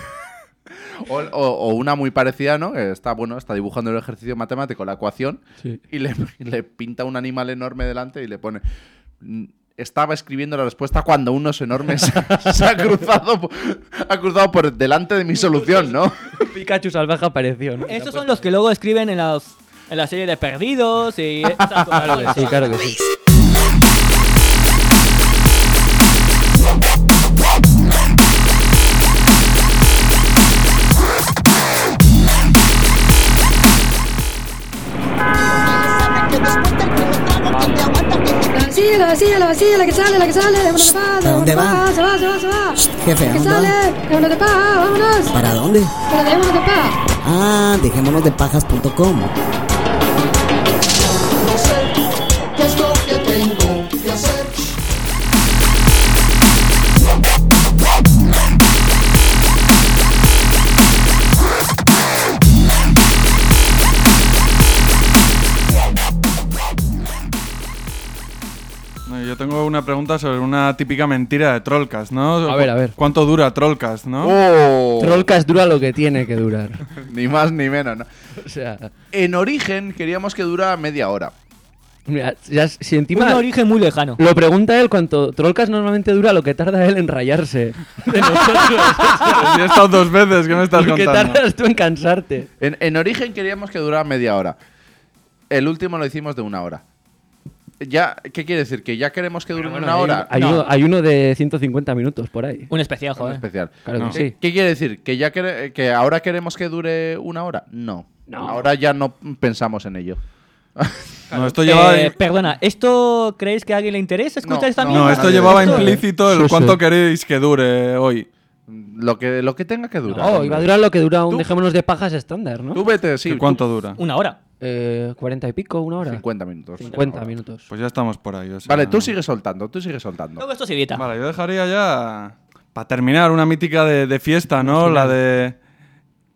O, o- o una muy parecida, ¿no? Que Está, bueno, está dibujando el ejercicio matemático, la ecuación, Sí. y le, y le pinta un animal enorme delante y le pone... "Mm, Estaba escribiendo la respuesta cuando un oso enorme se, se ha, cruzado, por- ha cruzado por delante de mi solución, ¿no? Pikachu salvaje apareció, ¿no? Estos son los que luego escriben en, los, en la serie de Perdidos y esas cosas. Claro que sí, claro que sí. Sí, la vacía, la vacía, la que sale, la que sale, vámonos de paz, ¿A dónde va? Se va, se va, se va. Jefe, La ¿a que dónde sale, va? vámonos de paz, vámonos. ¿Para dónde? Pero démonos de paz. Ah, dejémonos de pajas punto com. No sé qué es lo que tengo que hacer. No, Yo tengo una pregunta sobre una típica mentira de Trollcast, ¿no? A ver, a ver. ¿Cuánto dura Trollcast, no? ¡Oh! Trollcast dura lo que tiene que durar. Ni más ni menos, ¿no? O sea, En origen queríamos que dura media hora. mira, ya, si Un encima origen muy lejano. lo pregunta él, cuánto Trollcast normalmente dura lo que tarda él en rayarse de nosotros. Si he estado dos veces, ¿qué me estás Lo que contando? tardas tú en cansarte. En, en origen queríamos que durara media hora. El último lo hicimos de una hora. Ya, ¿qué quiere decir? ¿Que ya queremos que dure Bueno, una hay, hora? Hay, No. uno, hay uno de ciento cincuenta minutos por ahí. Un especial, Un joder. especial. Claro No. que ¿Qué, sí. qué quiere decir? ¿Que ya quere- que ahora queremos que dure una hora? No. Ahora ya no pensamos en ello. No, esto llevaba, Eh, perdona, ¿esto creéis que a alguien le interesa escuchar No, esta no, no, mierda? esto nadie llevaba de esto. implícito el Sí, sí. cuánto queréis que dure hoy. Lo que, lo que tenga que durar. Oh, hombre. iba a durar lo que dura un Tú- dejémonos de pajas estándar, ¿no? Tú vete, sí. ¿Qué ¿Cuánto dura? Una hora. Eh, cuarenta y pico, una hora. cincuenta minutos. cincuenta minutos. Pues ya estamos por ahí. o sea- Vale, tú sigues soltando, tú sigues soltando. Luego esto se evita. Vale, yo dejaría ya, para terminar, una mítica de, de fiesta, ¿no? La de...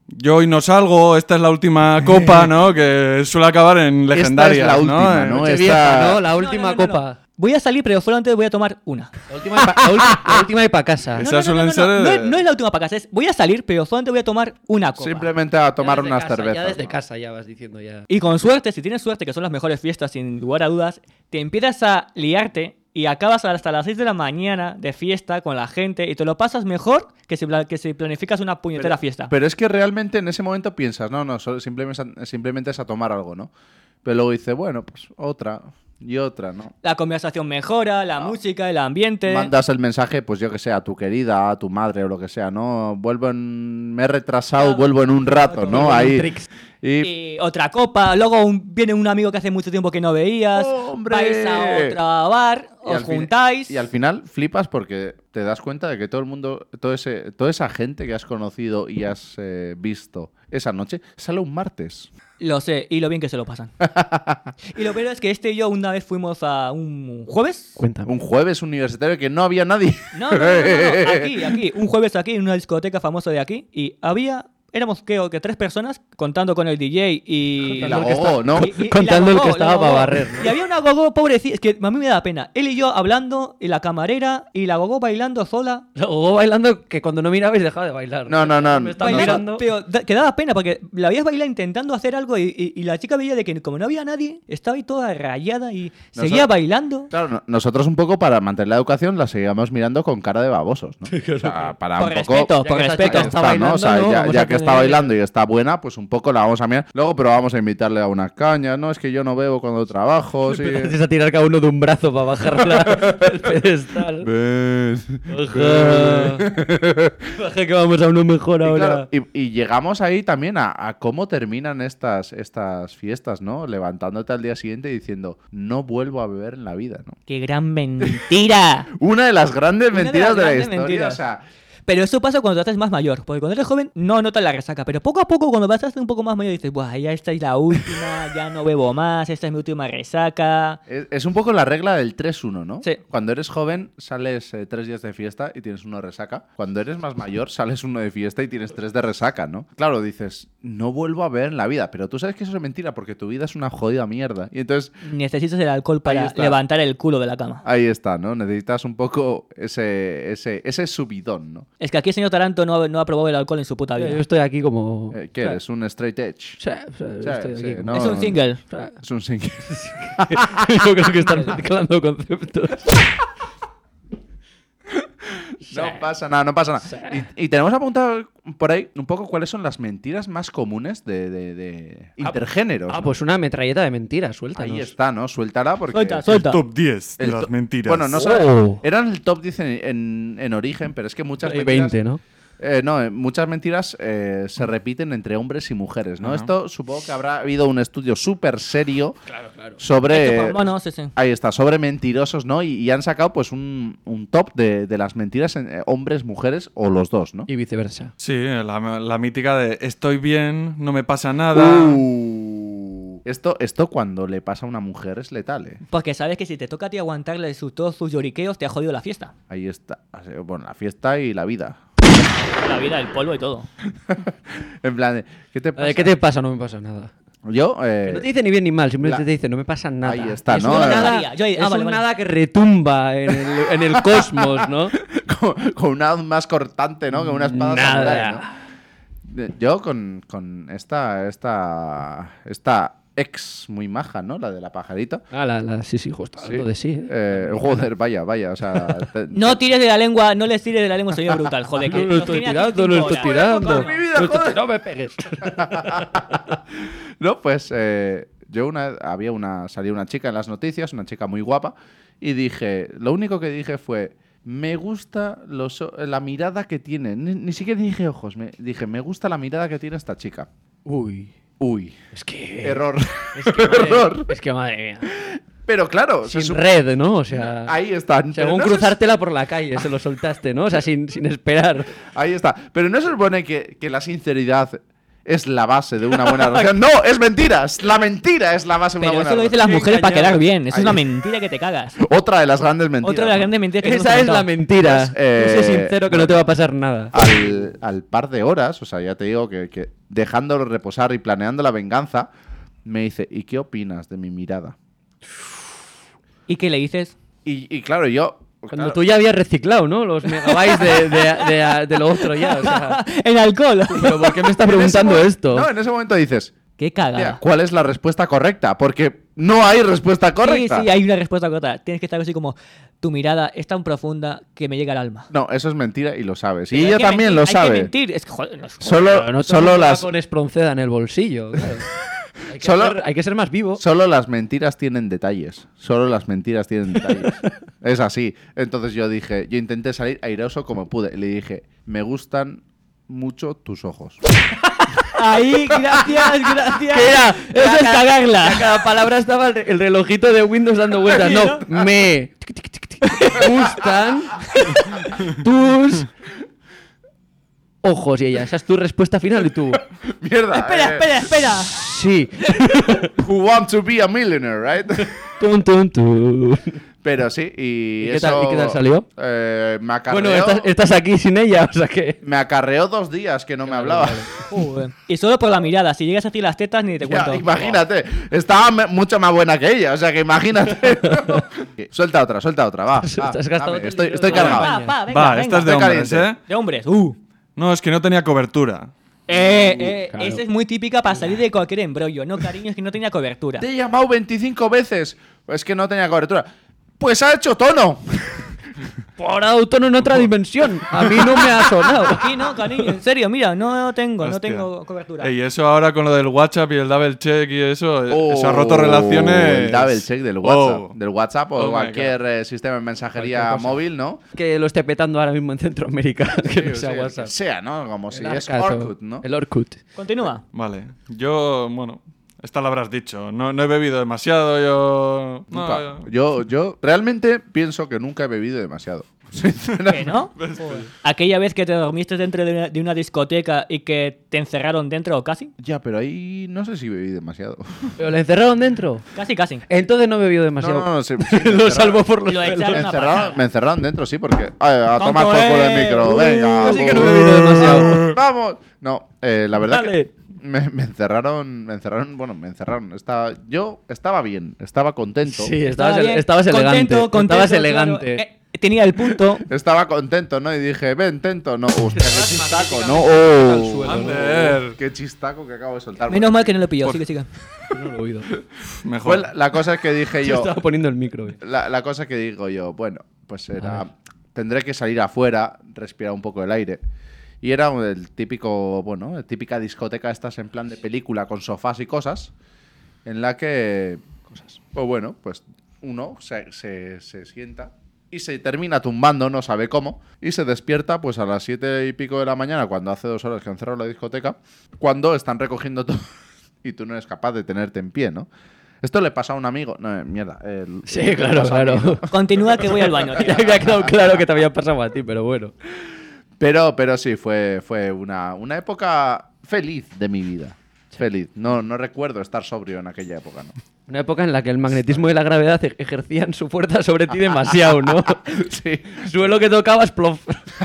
yo hoy no salgo, esta es la última copa, ¿no? Que suele acabar en legendarias, Esta es la ¿no? última, Eh, ¿no? Noche Esta- vieja, ¿no? La No, última no, no, no, copa. no. Voy a salir, pero solamente voy a tomar una. La última y pa- la ulti- la última y para casa. No, Esas no, no, suelen no, ser, no, no, eh, es, no es la última para casa, es voy a salir, pero solamente voy a tomar una copa. Simplemente a tomar Ya desde unas casa, cervezas. Ya desde ¿no? casa ya vas diciendo ya. Y con suerte, si tienes suerte, que son las mejores fiestas sin lugar a dudas, te empiezas a liarte y acabas hasta las seis de la mañana de fiesta con la gente y te lo pasas mejor que si, pla- que si planificas una puñetera fiesta. Pero es que realmente en ese momento piensas, no, no, solo- simplemente, simplemente es a tomar algo, ¿no? Pero luego dice, bueno, pues otra y otra, ¿no? La conversación mejora, la música, el ambiente. Mandas el mensaje, pues yo que sé, a tu querida, a tu madre o lo que sea, ¿no? Vuelvo en... Me he retrasado, vuelvo en un rato, ¿no? Ahí... Y... Y otra copa, luego un- viene un amigo que hace mucho tiempo que no veías, ¡Hombre! vais a otro bar, y al os fin- juntáis. Y al final flipas porque te das cuenta de que todo el mundo, todo ese, toda esa gente que has conocido y has eh, visto esa noche, sale un martes. Lo sé, y lo bien que se lo pasan. Y lo peor es que este y yo una vez fuimos a un jueves. Cuéntame. Un jueves universitario que no había nadie. No, no, no, no, no, aquí, aquí, un jueves aquí en una discoteca famosa de aquí y había, éramos creo que tres personas contando con el D J y... Y la gogo, ¿no? y- y- y Contando la el gogo, que la estaba gogo. para barrer, ¿no? Y había una gogo pobrecita, es que a mí me da pena. Él y yo hablando y la camarera y la gogo bailando sola. Luego bailando que cuando no mirabais dejaba de bailar. No, no, no. Me estaba Bailando, mirando. pero da- que daba pena porque la veías bailar intentando hacer algo y, y- y la chica veía de que como no había nadie, estaba ahí toda rayada y Nosotros- seguía bailando. Claro, no- nosotros un poco para mantener la educación la seguíamos mirando con cara de babosos, ¿no? O sea, para Por un respeto, poco... por Ya que esa respeto. chica Ya está está, ¿no? O sea, bailando, ¿no? ya, Vamos ya a que está tener- bailando y está buena, pues un poco la vamos a mirar. Luego, pero vamos a invitarle a unas cañas, ¿no? Es que yo no bebo cuando trabajo, sí. Empezasteis a tirar cada uno de un brazo para bajar la, el pedestal. Ven. Baja. Baja que vamos a uno mejor Y, ahora. claro, y- y llegamos ahí también a, a cómo terminan estas, estas fiestas, ¿no? Levantándote al día siguiente y diciendo, no vuelvo a beber en la vida, ¿no? ¡Qué gran mentira! Una de las grandes Una de mentiras las de, la grandes historia. mentiras. O sea, Pero eso pasa cuando te haces más mayor, porque cuando eres joven no notas la resaca, pero poco a poco cuando vas a hacer un poco más mayor dices, buah, ya esta es la última, ya no bebo más, esta es mi última resaca. es, es un poco la regla del tres uno, ¿no? Sí. Cuando eres joven sales eh, tres días de fiesta y tienes uno de resaca. Cuando eres más mayor sales uno de fiesta y tienes tres de resaca, ¿no? Claro, dices, no vuelvo a beber en la vida, pero tú sabes que eso es mentira porque tu vida es una jodida mierda. Y entonces... Necesitas el alcohol Ahí para está. levantar el culo de la cama. Ahí está, ¿no? Necesitas un poco ese, ese, ese subidón, ¿no? Es que aquí el señor Taranto no ha, no ha probado el alcohol en su puta vida. Yo estoy aquí como... Eh, ¿Qué eres? ¿Un straight edge? O sea, o sea, Sí, estoy sí, aquí como- no- Es un single. Es un single. Yo creo que están mezclando conceptos. No pasa nada, no pasa nada. Y, y tenemos apuntado por ahí un poco cuáles son las mentiras más comunes de, de- de intergéneros. Ah, ¿no? pues una metralleta de mentiras, suéltanos. Ahí está, ¿no? Suéltala porque... Suelta, suelta. Top diez de el las to- mentiras. Bueno, no Oh. sé. Eran el top diez en, en- en origen, pero es que muchas Hay mentiras... veinte, ¿no? Eh, no, eh, muchas mentiras eh, se repiten entre hombres y mujeres, ¿no? Ajá. Esto supongo que habrá habido un estudio súper serio sobre... Hecho por monos, ese. Ahí está, sobre mentirosos, ¿no? Y, y han sacado pues un, un top de, de las mentiras en eh, hombres, mujeres o los dos, ¿no? Y viceversa. Sí, la, la mítica de estoy bien, no me pasa nada. Uh. Esto, esto cuando le pasa a una mujer es letal, ¿eh? Porque sabes que si te toca a ti aguantarle su- todos sus lloriqueos, te ha jodido la fiesta. Ahí está. Así, bueno, la fiesta y la vida. La vida, el polvo y todo. En plan, de, ¿qué te A pasa? ver, ¿qué te pasa? No me pasa nada. Yo, eh, Que no te dice ni bien ni mal, simplemente la- te dice no me pasa nada. Ahí está, es ¿no? Un Eh, nada, Yo ahí- ah, es vale, un vale. nada que retumba en el, en el cosmos, ¿no? con, con una hoz más cortante, ¿no? Con una espada Nada. samurái, ¿no? Eh, Yo con, con esta, esta, esta ex muy maja, ¿no? La de la pajarita. Ah, la, la, sí, sí, justo. Hablando de sí. ¿eh? Eh, joder, vaya, vaya. O sea, te- No tires de la lengua, no les tires de la lengua, soy brutal, joder. Que No lo nos estoy tiene aquí tirando, no lo cinco estoy horas. tirando. mi vida, No estoy- joder. No me pegues. No, pues eh, yo una había una salía una chica en las noticias, una chica muy guapa, y dije, lo único que dije fue, me gusta los, o- la mirada que tiene. Ni, ni siquiera dije ojos, me, dije, me gusta la mirada que tiene esta chica. Uy. Uy, Es que... error, Es que, madre, error. es que madre mía. Pero claro, se Sin sup- red, ¿no? O sea... ahí está. Pero Según no se- cruzártela por la calle, se lo soltaste, ¿no? O sea, sin, sin esperar. Ahí está. Pero no se supone que, que la sinceridad es la base de una buena relación. ¡No! ¡Es mentira! La mentira es la base de una Pero buena eso lo dicen relación. las mujeres para quedar bien. Eso Ay. es una mentira que te cagas. Otra de las grandes mentiras. Otra de las ¿no? grandes mentiras que Esa es la mentira. Pues, eh, Yo soy sincero que no te va a pasar nada. Al, al par de horas, o sea, ya te digo que, que dejándolo reposar y planeando la venganza, me dice, ¿y qué opinas de mi mirada? ¿Y qué le dices? Y, y claro, yo... Cuando claro, tú ya habías reciclado, ¿no? Los megabytes de, de, de, de lo otro ya. O sea, En alcohol. ¿pero por qué me estás en ese preguntando mo- esto? No, en ese momento dices, Qué cagada. "Mira, ¿cuál es la respuesta correcta? Porque no hay respuesta correcta. Sí, sí, hay una respuesta correcta. Tienes que estar así como, tu mirada es tan profunda que me llega al alma. No, eso es mentira y lo sabes. Pero Y hay ella que también mentir, lo hay que sabe. mentir. Es que, joder, no es- Solo, Pero no todo solo el mundo va las... con espronceda en el bolsillo. Claro. Hay, que Solo- ser, hay que ser más vivo. Solo las mentiras tienen detalles. Solo las mentiras tienen detalles. Es así. Entonces yo dije, yo intenté salir airoso como pude. Le dije, me gustan mucho tus ojos. Ahí, gracias, gracias. ¿Qué era? Eso es Cada- cagarla. Cada palabra estaba el, el relojito de Windows dando vueltas. No, me gustan tus ojos. Y ella, esa es tu respuesta final y tú. Mierda. Espera, eh, espera, espera. Sí. Who want to be a millionaire, right? Tun, tun, tun. Pero sí, y, ¿Y qué eso... tal- y qué tal salió? eh, me acarreó... Bueno, estás, estás aquí sin ella, o sea que. Me acarreó dos días que no me hablaba. Joder. Y solo por la mirada. Si llegas a decir las tetas, ni te Ya, cuento. imagínate, estaba me- mucho más buena que ella, o sea que imagínate. Suelta otra, suelta otra, va. Te va, has gastado dame, todo el estoy, dinero estoy de la cargado. campaña. Pa, pa, venga, Va, venga. esta es de Estoy hombres, caliente. ¿eh? De hombres. Uh. No, es que no tenía cobertura. Eh, eh, Claro. Esa es muy típica para salir de cualquier embrollo. No, cariño, es que no tenía cobertura. Te he llamado veinticinco veces. Es que no tenía cobertura. Pues ha hecho tono. Por autónomo en otra dimensión. A mí no me ha sonado. Aquí no, cariño. En serio, mira, no tengo, no Hostia. tengo cobertura. Y eso ahora con lo del WhatsApp y el double check y eso, eh, Oh, eso ha roto relaciones. El double check del WhatsApp. Oh. Del WhatsApp o Oh my cualquier eh, sistema de mensajería Cualquier cosa. móvil, ¿no? Que lo esté petando ahora mismo en Centroamérica. Que no Sí, sea sí, WhatsApp. que sea, ¿no? Como si El es Arcas o- Orkut, ¿no? El Orkut. Continúa. Vale. Yo, bueno, esta la habrás dicho. No, no he bebido demasiado, yo. No, Nunca. yo- Yo, yo realmente pienso que nunca he bebido demasiado. ¿Que no? Joder. Aquella vez que te dormiste dentro de una, de una discoteca y que te encerraron dentro, o casi. Ya, pero ahí no sé si bebí demasiado. ¿Pero le encerraron dentro? Casi, casi. Entonces no bebió No, demasiado. no, no, sí, sí, me Lo encerraron- salvo por los Lo pelos. echaron Me a encerraron, pasar. me encerraron dentro, sí, porque. Ay, a tomar ¿Cómo por culo el es? micro, Uh, venga. yo sí que no uh, he bebido demasiado. ¡Vamos! No, eh, la verdad Dale. que me, me encerraron, me encerraron, bueno, me encerraron. Estaba, yo estaba bien, estaba contento. Sí, estabas, Estaba bien, estabas elegante. contento, contento, estabas claro. elegante. Eh, tenía el punto. Estaba contento, ¿no? Y dije, ven, tento, no. Hostia, qué chistaco, ¿no? Al Oh, suelo, Ander. qué chistaco que acabo de soltar. Menos mal que no lo pilló. Por- Sigue, sigue. No lo he oído. Mejor. Pues la, la cosa es que dije Yo yo, estaba poniendo el micro. eh. la, la cosa que digo yo, bueno, pues A ver. era, tendré que salir afuera, respirar un poco el aire. Y era el típico, bueno, la típica discoteca estas en plan de película con sofás y cosas, en la que, cosas, pues bueno, pues uno se, se, se sienta y se termina tumbando, no sabe cómo, y se despierta pues a las siete y pico de la mañana, cuando hace dos horas que han cerrado la discoteca, cuando están recogiendo todo y tú no eres capaz de tenerte en pie, ¿no? Esto le pasa a un amigo. No, eh, mierda. el- Sí, le claro, pasa a mí, claro. ¿no? Continúa que voy al baño, tío. Ya me ha quedado claro que te había pasado a ti, pero bueno. Pero, pero sí, fue, fue una, una época feliz de mi vida. Feliz. No, no recuerdo estar sobrio en aquella época, ¿no? Una época en la que el magnetismo y la gravedad e- ejercían su fuerza sobre ti demasiado, ¿no? Sí. Suelo que tocabas, plof.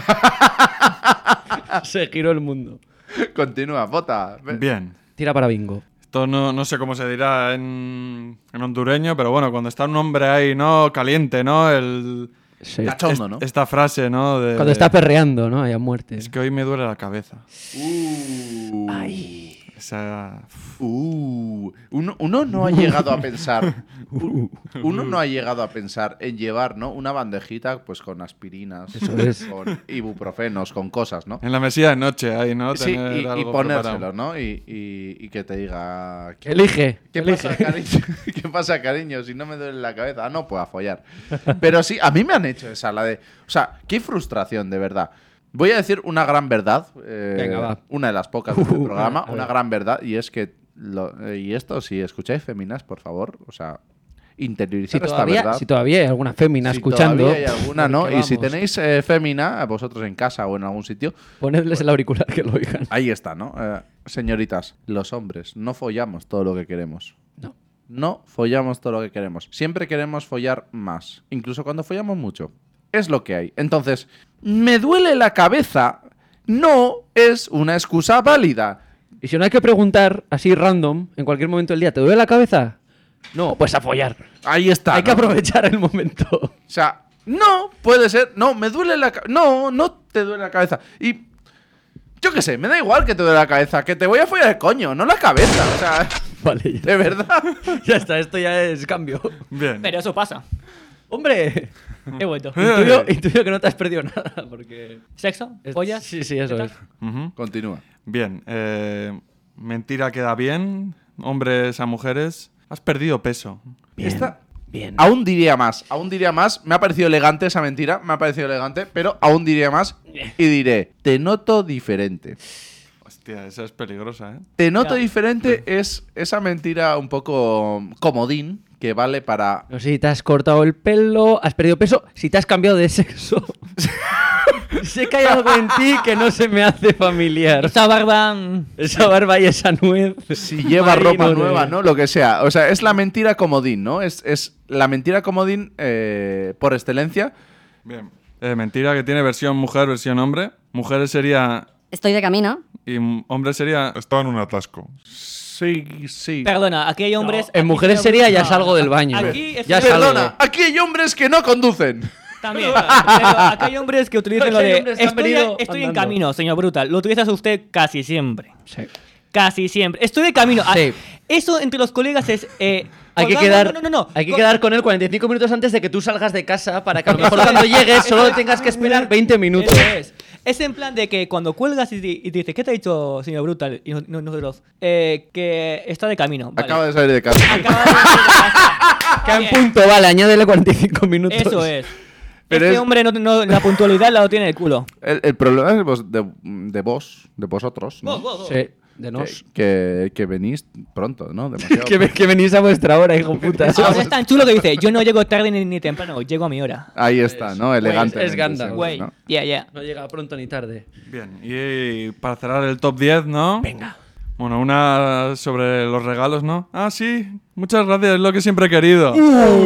Se giró el mundo. Continúa, bota. Ve- Bien. Tira para bingo. Esto no, no sé cómo se dirá en, en hondureño, pero bueno, cuando está un hombre ahí, ¿no? Caliente, ¿no? El, Sí. Cachondo, es- ¿no? Esta frase, ¿no? De, Cuando está perreando, ¿no? Hay a muerte. Es que hoy me duele la cabeza. Uh, Esa... uh, uno, uno no ha llegado a pensar. un- Uno no ha llegado a pensar en llevar, ¿no? Una bandejita, pues con aspirinas, Eso es. con ibuprofenos, con cosas, ¿no? En la mesilla de noche ahí, ¿no? Sí, Tener y, y algo ponérselo, preparado. ¿no? Y, y- y que te diga. ¿Qué, Elige. ¿qué elige. pasa, cariño? ¿Qué pasa, cariño? Si no me duele la cabeza, ah, no puedo follar. Pero sí, a mí me han hecho esa, la de. O sea, qué frustración, de verdad. Voy a decir una gran verdad. eh, Venga, va. Una de las pocas de este Uh, programa. a ver. Una gran verdad. Y es que. lo- eh, y esto, si escucháis feminas, por favor. O sea, interiorizar Si esta todavía, verdad. si todavía hay alguna fémina Si escuchando, todavía hay alguna, ¿no? porque Y si vamos, tenéis eh, fémina, vosotros en casa o en algún sitio, ponedles el auricular que lo oigan. ahí está, ¿no? Eh, señoritas, los hombres no follamos todo lo que queremos. No. No follamos todo lo que queremos. Siempre queremos follar más. Incluso cuando follamos mucho. Es lo que hay. Entonces, me duele la cabeza. No es una excusa válida. Y si no hay que preguntar así random, en cualquier momento del día, ¿te duele la cabeza? No, pues a follar. Ahí está. Hay ¿no? que aprovechar el momento. O sea, no, puede ser. No, me duele la cabeza. No, no te duele la cabeza. Y yo qué sé, me da igual que te duele la cabeza. Que te voy a follar el coño, no la cabeza. O sea, vale, de verdad. Ya está, esto ya es cambio. Bien. Pero eso pasa. ¡Hombre! He vuelto. Intuyo, intuyo que no te has perdido nada, porque... ¿Sexo? ¿Pollas? Sí, sí, eso es. Ujú. Continúa. Bien. Eh, mentira queda bien. Hombres a mujeres. Has perdido peso. Bien, Esta- bien. Aún diría más, aún diría más. Me ha parecido elegante esa mentira, me ha parecido elegante, pero aún diría más y diré, te noto diferente. Hostia, esa es peligrosa, ¿eh? Te noto Ya. diferente es esa mentira un poco comodín que vale para... No sé si te has cortado el pelo, has perdido peso, si te has cambiado de sexo. Sé que hay algo en ti que no se me hace familiar. Esa barba... mm, Esa barba y esa nuez. Si lleva Marino ropa de- nueva, ¿no? Lo que sea. O sea, es la mentira comodín, ¿no? Es, es la mentira comodín eh, por excelencia. Bien. Eh, mentira que tiene versión mujer, versión hombre. Mujeres sería... Estoy de camino. Y m- hombre sería... Estaba en un atasco. Sí, sí. Perdona, aquí hay hombres... En aquí mujeres sí hay sería ya hombres- salgo del baño. Aquí es Ya una- salgo. Perdona, aquí hay hombres que no conducen. También. Pero aquí hay hombres que utilizan lo Aquí hay de... hombres que han Estoy, venido estoy en andando". camino, señor Brutal. Lo utilizas usted casi siempre. Sí. Casi siempre. Estoy de camino. Ah, Sí. Eso entre los colegas es... eh, Hay que, colgamos- quedar, No, no, no. hay que Co- quedar con él cuarenta y cinco minutos antes de que tú salgas de casa para que a lo mejor cuando llegues solo tengas que esperar veinte minutos. Eso es. Es en plan de que cuando cuelgas y, di- y te dice, ¿qué te ha dicho, señor Brutal? Y no- no- nosotros, eh, que está de camino. Vale. Acaba de salir de casa. Acaba de salir de casa. Que en Bien. punto, vale, añádele cuarenta y cinco minutos. Eso es. Pero este es- hombre no, no- la puntualidad la tiene en el culo. El, el problema es vos- de, de vos, de vosotros, ¿no? Vos, vos, vos. Sí, de nos. Que, que, que venís pronto, ¿no? Demasiado Que, ve- que venís a vuestra hora, hijo puta. Ahora es tan chulo que dice, yo no llego tarde ni, ni temprano, llego a mi hora. Ahí está, ¿no? Elegante. es Gandalf. Güey, ¿no? ya, ya. No llega pronto ni tarde. Bien. Y para cerrar el top diez, ¿no? Venga. Bueno, una sobre los regalos, ¿no? Ah, sí. Muchas gracias, es lo que siempre he querido.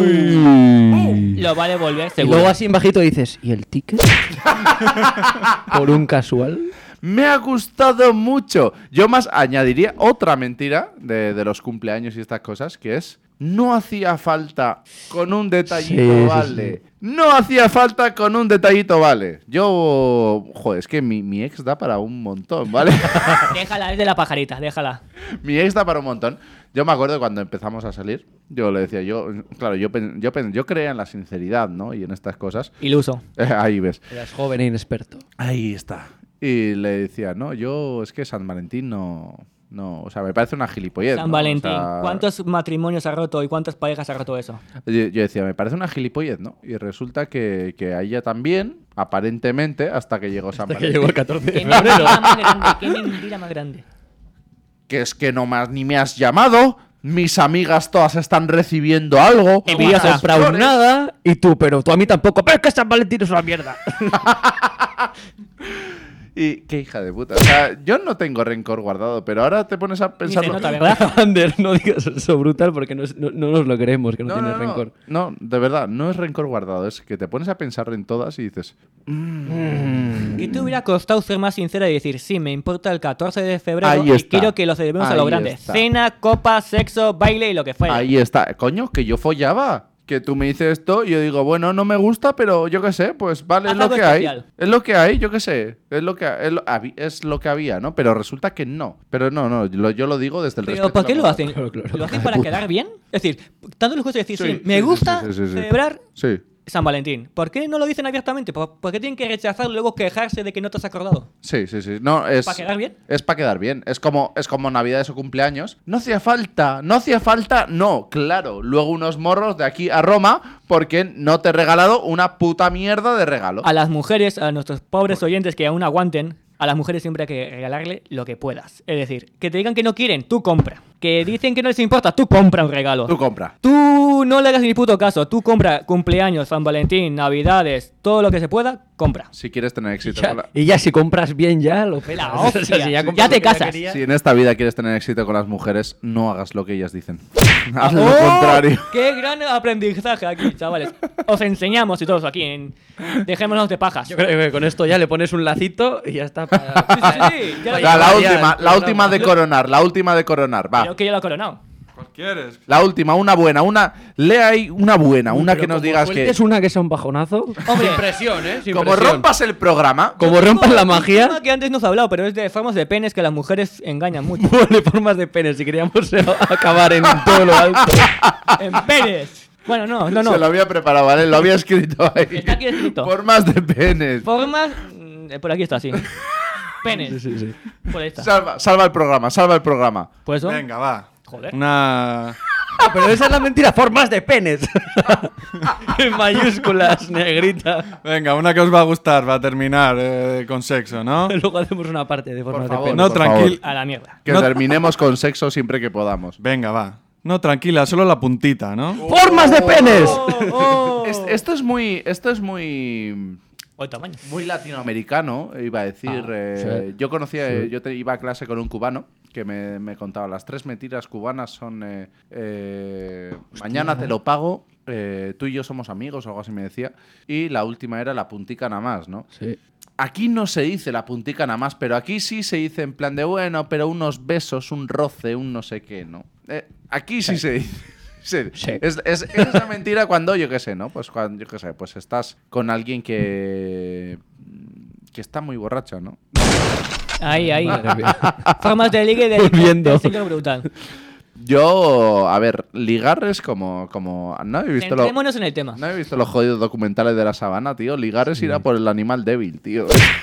Lo va a devolver Y seguro. luego así en bajito dices, ¿y el ticket? Por un casual. Me ha gustado mucho. Yo más añadiría otra mentira de, de los cumpleaños y estas cosas, que es, no hacía falta con un detallito, Sí, sí, vale. No hacía falta con un detallito, vale. Yo, joder, es que mi, mi ex da para un montón, ¿vale? Déjala, es de la pajarita, déjala. Mi ex da para un montón. Yo me acuerdo cuando empezamos a salir, yo le decía, yo, claro, yo, pen- yo, pen- yo creía en la sinceridad, ¿no? Y en estas cosas. Iluso. Ahí ves. Eras joven e inexperto. Ahí está. Y le decía, no, yo es que San Valentín no... no o sea, me parece una gilipollez. San ¿no? Valentín. O sea, ¿Cuántos matrimonios ha roto y cuántas parejas ha roto eso? Yo, yo decía, me parece una gilipollez, ¿no? Y resulta que, que a ella también, aparentemente, hasta que llegó San Hasta que Valentín. llegó el catorce de ¿Qué febrero. mentira más grande? ¿Qué mentira más grande? Que es que no más ni me has llamado, mis amigas todas están recibiendo algo. No me has Envidiosa. comprado nada y tú, pero tú a mí tampoco. Pero es que San Valentín es una mierda. Y qué hija de puta. O sea, yo no tengo rencor guardado, pero ahora te pones a pensar... se nota, ¿verdad? Ander, no digas eso brutal porque no, es- no- no nos lo creemos que no, tienes rencor. No, de verdad, no es rencor guardado, es que te pones a pensar en todas y dices... ¿Qué te hubiera costado ser más sincera y decir, sí, me importa el catorce de febrero Ahí y está. quiero que lo celebremos a lo Ahí grande? está. Cena, copa, sexo, baile y lo que fuera. Ahí está. Coño, que yo follaba. Que tú me dices esto y yo digo, bueno, no me gusta, pero yo qué sé, pues vale, Haz es lo algo que especial. hay. Es lo que hay, yo qué sé. Es lo que, es lo, habi- es lo que había, ¿no? Pero resulta que no. Pero no, no, lo- yo lo digo desde el Pero respeto. ¿por qué a la lo moral. hacen? Claro, claro. ¿Lo hacen para quedar bien? Es decir, tanto les gusta decir, sí, Sí, me sí, gusta sí, sí, sí, sí. celebrar Sí. San Valentín. ¿Por qué no lo dicen abiertamente? ¿Por, por qué tienen que rechazarlo y luego quejarse de que no te has acordado? Sí, sí, sí. No, es, ¿Para quedar bien? Es para quedar bien. Es como, es como Navidades o cumpleaños. No hacía falta, no hacía falta. No, claro. Luego unos morros de aquí a Roma porque no te he regalado una puta mierda de regalo. A las mujeres, a nuestros pobres oyentes que aún aguanten, a las mujeres siempre hay que regalarle lo que puedas. Es decir, que te digan que no quieren, tú compra. que dicen que no les importa, tú compra un regalo. Tú compra. Tú no le hagas ni puto caso. Tú compra cumpleaños, San Valentín, Navidades, todo lo que se pueda, compra. Si quieres tener éxito Ya- con la... y ya si compras bien, ya lo pelas. La hostia. O sea, si Ya compras te lo que ella casas. quería- Si en esta vida quieres tener éxito con las mujeres, no hagas lo que ellas dicen. Haz lo ¡Oh! contrario. ¡Qué gran aprendizaje aquí, chavales! Os enseñamos y todos aquí en Dejémonos de pajas. Yo creo que con esto ya le pones un lacito y ya está. Para... Sí, sí, sí, ya- Venga, la Ya, última, el la programa. última de coronar, la última de coronar, va. Creo que ya lo ha coronado. ¿Cuál quieres? La última, una buena, una. Lea ahí una buena, una Pero que nos como digas que. sueltes una que sea un bajonazo. Hombre, Sin presión, ¿eh? Sin Como presión. rompas el programa. Como rompas la un magia. tema que antes nos ha hablado, pero es de formas de penes que las mujeres engañan mucho. Ponle formas de pene si queríamos eh, acabar en todo lo alto. ¡En penes! Bueno, no, no, no. Se lo había preparado, ¿vale? Lo había escrito ahí. Está aquí escrito. Formas de penes. Formas... mm, Por aquí está, sí. Penes. Sí, sí, sí. Por ahí está. Salva, salva el programa, salva el programa. Pues eso. Venga, va. Joder. Una... Ah, pero esa es la mentira. Formas de penes. En mayúsculas, negrita. Venga, una que os va a gustar, va a terminar eh, con sexo, ¿no? Luego hacemos una parte de formas favor. de No, penes. por tranquil. A la mierda. Que No- terminemos con sexo siempre que podamos. Venga, va. No, tranquila, solo la puntita, ¿no? ¡Formas de penes! Es- esto es muy. Esto es muy. O el tamaño. Muy latinoamericano, iba a decir. Ah, eh, sí. Yo conocía, eh, yo te, iba a clase con un cubano que me, me contaba las tres mentiras cubanas son eh, eh, mañana te lo pago, eh, tú y yo somos amigos o algo así me decía. Y la última era la puntica nada más, ¿no? Sí. Aquí no se dice la puntica nada más, pero aquí sí se dice en plan de bueno, pero unos besos, un roce, un no sé qué, ¿no? Eh, aquí sí, se dice. Sí. Sí. Es, es, es esa mentira cuando, yo qué sé, ¿no? Pues cuando, yo qué sé, pues estás con alguien que. que está muy borracha, ¿no? Ahí, ahí. Madre mía. Formas de ligue de Volviendo. del señor brutal. Yo, a ver, ligar es como. como no he visto lo, Centrémonos en el tema. no he visto los jodidos documentales de la sabana, tío. Ligar es ir a por el animal débil, tío.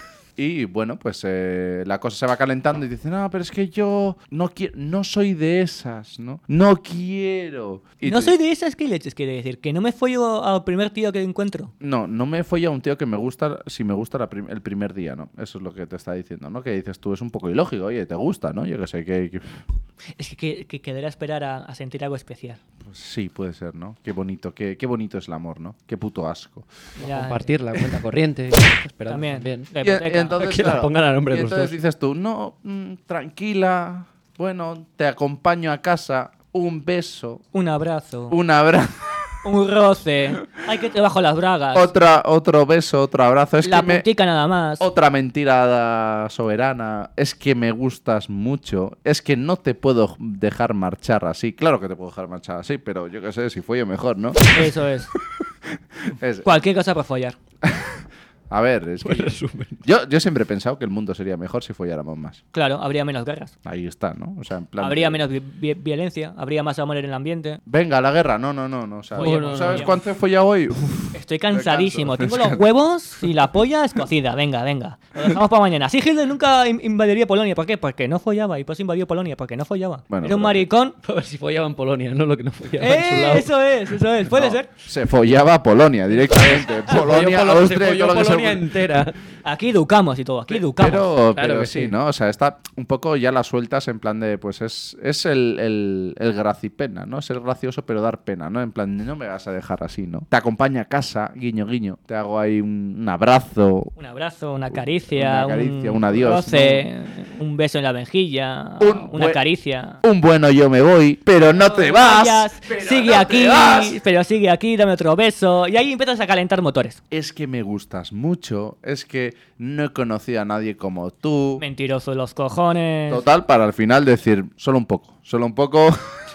Y bueno, pues eh, la cosa se va calentando y dice, no, pero es que yo no quiero, no soy de esas, ¿no? No quiero. Y No te- soy de esas que leches, quiere decir. Que no me follo al primer tío que encuentro. No, no me folla un tío que me gusta si me gusta la prim- el primer día, ¿no? Eso es lo que te está diciendo, ¿no? Que dices tú, es un poco ilógico, oye, te gusta, ¿no? Yo que sé, que, que- Es que, que, que quedará a esperar a, a sentir algo especial. pues sí, puede ser, ¿no? Qué bonito, qué, qué bonito es el amor, ¿no? Qué puto asco. Ya, Compartir la cuenta corriente. Esperando También. también. La Y, y hipoteca. entonces, Que la claro, pongan a nombre y de los entonces dos. dices tú, no, mm, tranquila, bueno, te acompaño a casa, un beso, Un abrazo. un abrazo, Un roce. Hay que te bajo las bragas. otra, otro beso, otro abrazo. Es la que me, puntica nada más. Otra mentira soberana, es que me gustas mucho, es que no te puedo dejar marchar así. Claro que te puedo dejar marchar así, pero yo qué sé, si fue yo mejor, ¿no? Eso es. Es- Cualquier cosa para follar. a ver, es que yo, yo, yo siempre he pensado que el mundo sería mejor si folláramos más. Claro, habría menos guerras. Ahí está, ¿no? O sea, en plan Habría de- menos vi- vi- violencia. Habría más amor en el ambiente. Venga, la guerra, no, no, no, no. O sea, Oye, no, no, ¿sabes no. cuánto he follado hoy? Uf, Estoy cansadísimo. canso. Tengo los huevos y la polla escocida. Venga, venga. Lo dejamos para mañana. Sí, Hitler nunca in- invadiría Polonia. ¿Por qué? Porque no follaba. Y pues invadió Polonia. Porque no follaba. Bueno, Era un pero- maricón. A ver si follaba en Polonia, no lo que no follaba en su ¡Eh! lado. Eso es, eso es. Puede no, ser. Se follaba a Polonia directamente. Polonia, Polo- Austria, se y todo folló lo que se- Polonia entera. Aquí educamos y todo. Aquí educamos. Pero, Claro pero que sí, sí. ¿no? O sea, está un poco ya las sueltas en plan de, pues es, es el, el, el gracipena, ¿no? Ser gracioso pero dar pena, ¿no? En plan, no me vas a dejar así, ¿no? Te acompaña a casa, guiño, guiño. Te hago ahí un, un abrazo. Un abrazo, una caricia, Una caricia, un, un adiós, roce, un beso en la mejilla, Un una buen- caricia. Un bueno yo me voy, pero no te vas. Vayas, pero sigue no aquí, te vas. pero sigue aquí, dame otro beso. Y ahí empiezas a calentar motores. Es que me gustas mucho, es que no he conocido a nadie como tú. Mentiroso de los cojones. Total, para al final decir, solo un poco, solo un poco.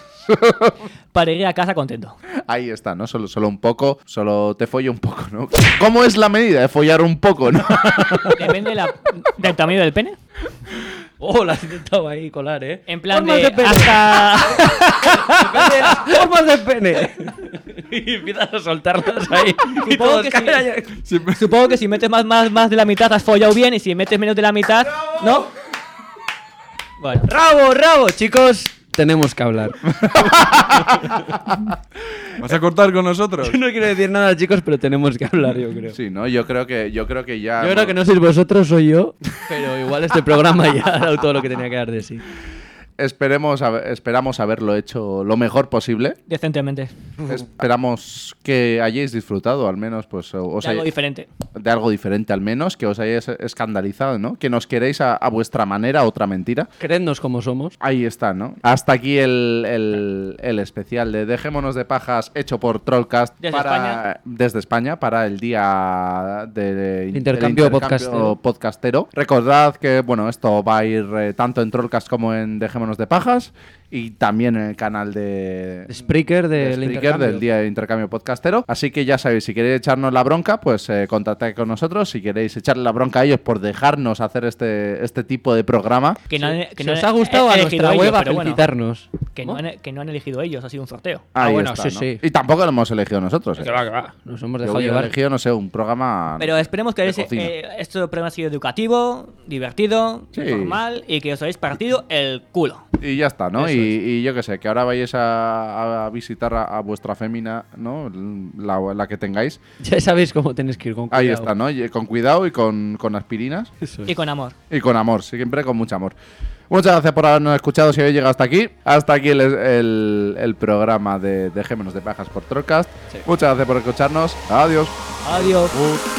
Para ir a casa contento. Ahí está, ¿no? Solo, solo un poco, solo te follo un poco, ¿no? ¿Cómo es la medida de follar un poco, no? Depende de la- del tamaño del pene. Oh, la has intentado ahí colar, ¿eh? En plan Formas de, de pene. hasta... ¡Formas de pene! Y empiezas a soltarlas ahí. Y Supongo todos que caen allá. si, supongo que si metes más, más, más de la mitad has follado bien y si metes menos de la mitad, ¿no? Bueno. ¡Rabo, rabo! Chicos, tenemos que hablar. ¿Vas a cortar con nosotros? Yo no quiero decir nada, chicos, pero tenemos que hablar, yo creo. Sí, ¿no? Yo creo que, yo creo que ya... Yo creo que no sois vosotros, soy yo. Pero igual este programa ya ha dado todo lo que tenía que dar de sí. esperemos, haber- esperamos haberlo hecho lo mejor posible. Decentemente. Esperamos que hayáis disfrutado, al menos, pues, o- os De algo hay- diferente. de algo diferente, al menos, que os hayáis escandalizado, ¿no? Que nos queréis a, a vuestra manera, otra mentira. Creednos como somos. Ahí está, ¿no? Hasta aquí el, el- el especial de Dejémonos de Pajas hecho por Trollcast Desde para, España. desde España para el día de, de- Intercambio del podcastero. podcastero. Recordad que, bueno, esto va a ir eh, tanto en Trollcast como en Dejémonos de Pajas y también en el canal de Spreaker del Spreaker intercambio. del día de intercambio podcastero. Así que ya sabéis, si queréis echarnos la bronca, pues eh, contactad con nosotros. Si queréis echarle la bronca a ellos por dejarnos hacer este, este tipo de programa. Que no han, que Si no os han ha gustado a elegido nuestra ellos, web a pero bueno, felicitarnos. que, no han, que no han elegido ellos, ha sido un sorteo. Ahí bueno, está, sí, ¿no? sí. Y tampoco lo hemos elegido nosotros. ¿eh? Que va, que va. Nos hemos Yo dejado hubiera llevar. elegido, no sé, un programa. Pero esperemos que de ese, cocina. eh, este programa ha sido educativo, divertido, Sí. normal y que os habéis partido el culo. Y ya está, ¿no? Eso Y, y yo qué sé, que ahora vayáis a, a visitar a, a vuestra fémina, ¿no? La, la que tengáis. Ya sabéis cómo tenéis que ir con cuidado. Ahí está, ¿no? Y con cuidado y con, con aspirinas. Eso es. Y con amor. Y con amor, siempre con mucho amor. Muchas gracias por habernos escuchado si habéis llegado hasta aquí. Hasta aquí el, el, el programa de Dejémonos de Pajas por Trollcast. Muchas gracias por escucharnos. Adiós. Adiós.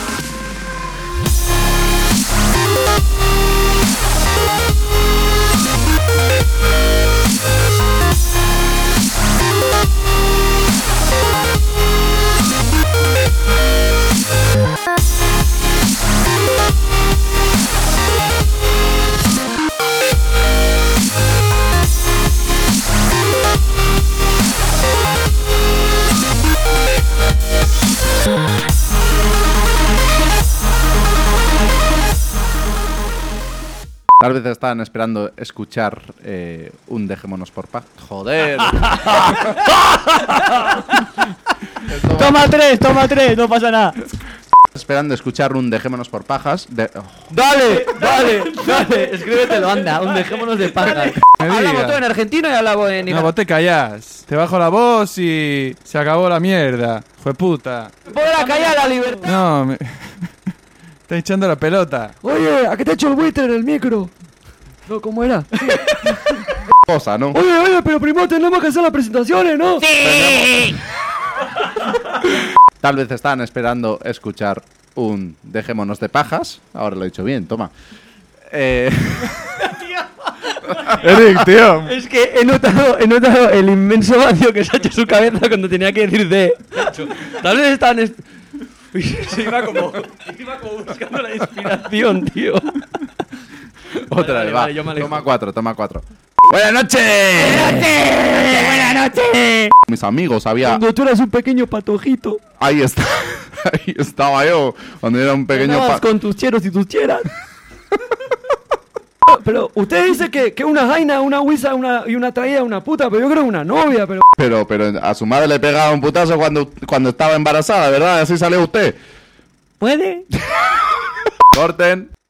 Tal vez estaban esperando escuchar eh, un Dejémonos por Paz. Joder. Toma tres, toma tres, no pasa nada. Esperando escuchar un Dejémonos por Pajas. De... oh. Dale, dale, dale. Escríbetelo, anda. Un dejémonos de pajas. Me Hablamos digas. todo en argentino y hablamos en No, vos te callás. Te bajo la voz y se acabó la mierda. Fue puta. ¡Podrá callar la libertad! No, me... Está echando la pelota. Oye, ¿a qué te ha hecho el buitre en el micro? No, ¿cómo era? Cosa, ¿no? Oye, oye, pero primero tenemos que hacer las presentaciones, ¿no? ¡Sí! Tal vez estaban esperando escuchar un Dejémonos de Pajas. Ahora lo he dicho bien, toma. Eh... Eric, tío. Es que he notado, he notado el inmenso vacío que se ha hecho su cabeza cuando tenía que decir de. Tal vez estaban. est- Uy, se iba como, iba como buscando la inspiración, tío. Otra Vale, vez, vale, va. vale, yo me alejo. Toma cuatro, toma cuatro. ¡Buenas noches! ¡Buenas noches! Mis amigos, había... Cuando tú eras un pequeño patojito. Ahí está. Ahí estaba yo. Cuando era un pequeño... Andabas pa- con tus cheros y tus cheras. Pero usted dice que, que una jaina, una huisa una, y una traída una puta, pero yo creo una novia, pero... Pero, pero a su madre le pegaba un putazo cuando, cuando estaba embarazada, ¿verdad? Así salió usted. ¿Puede? Corten.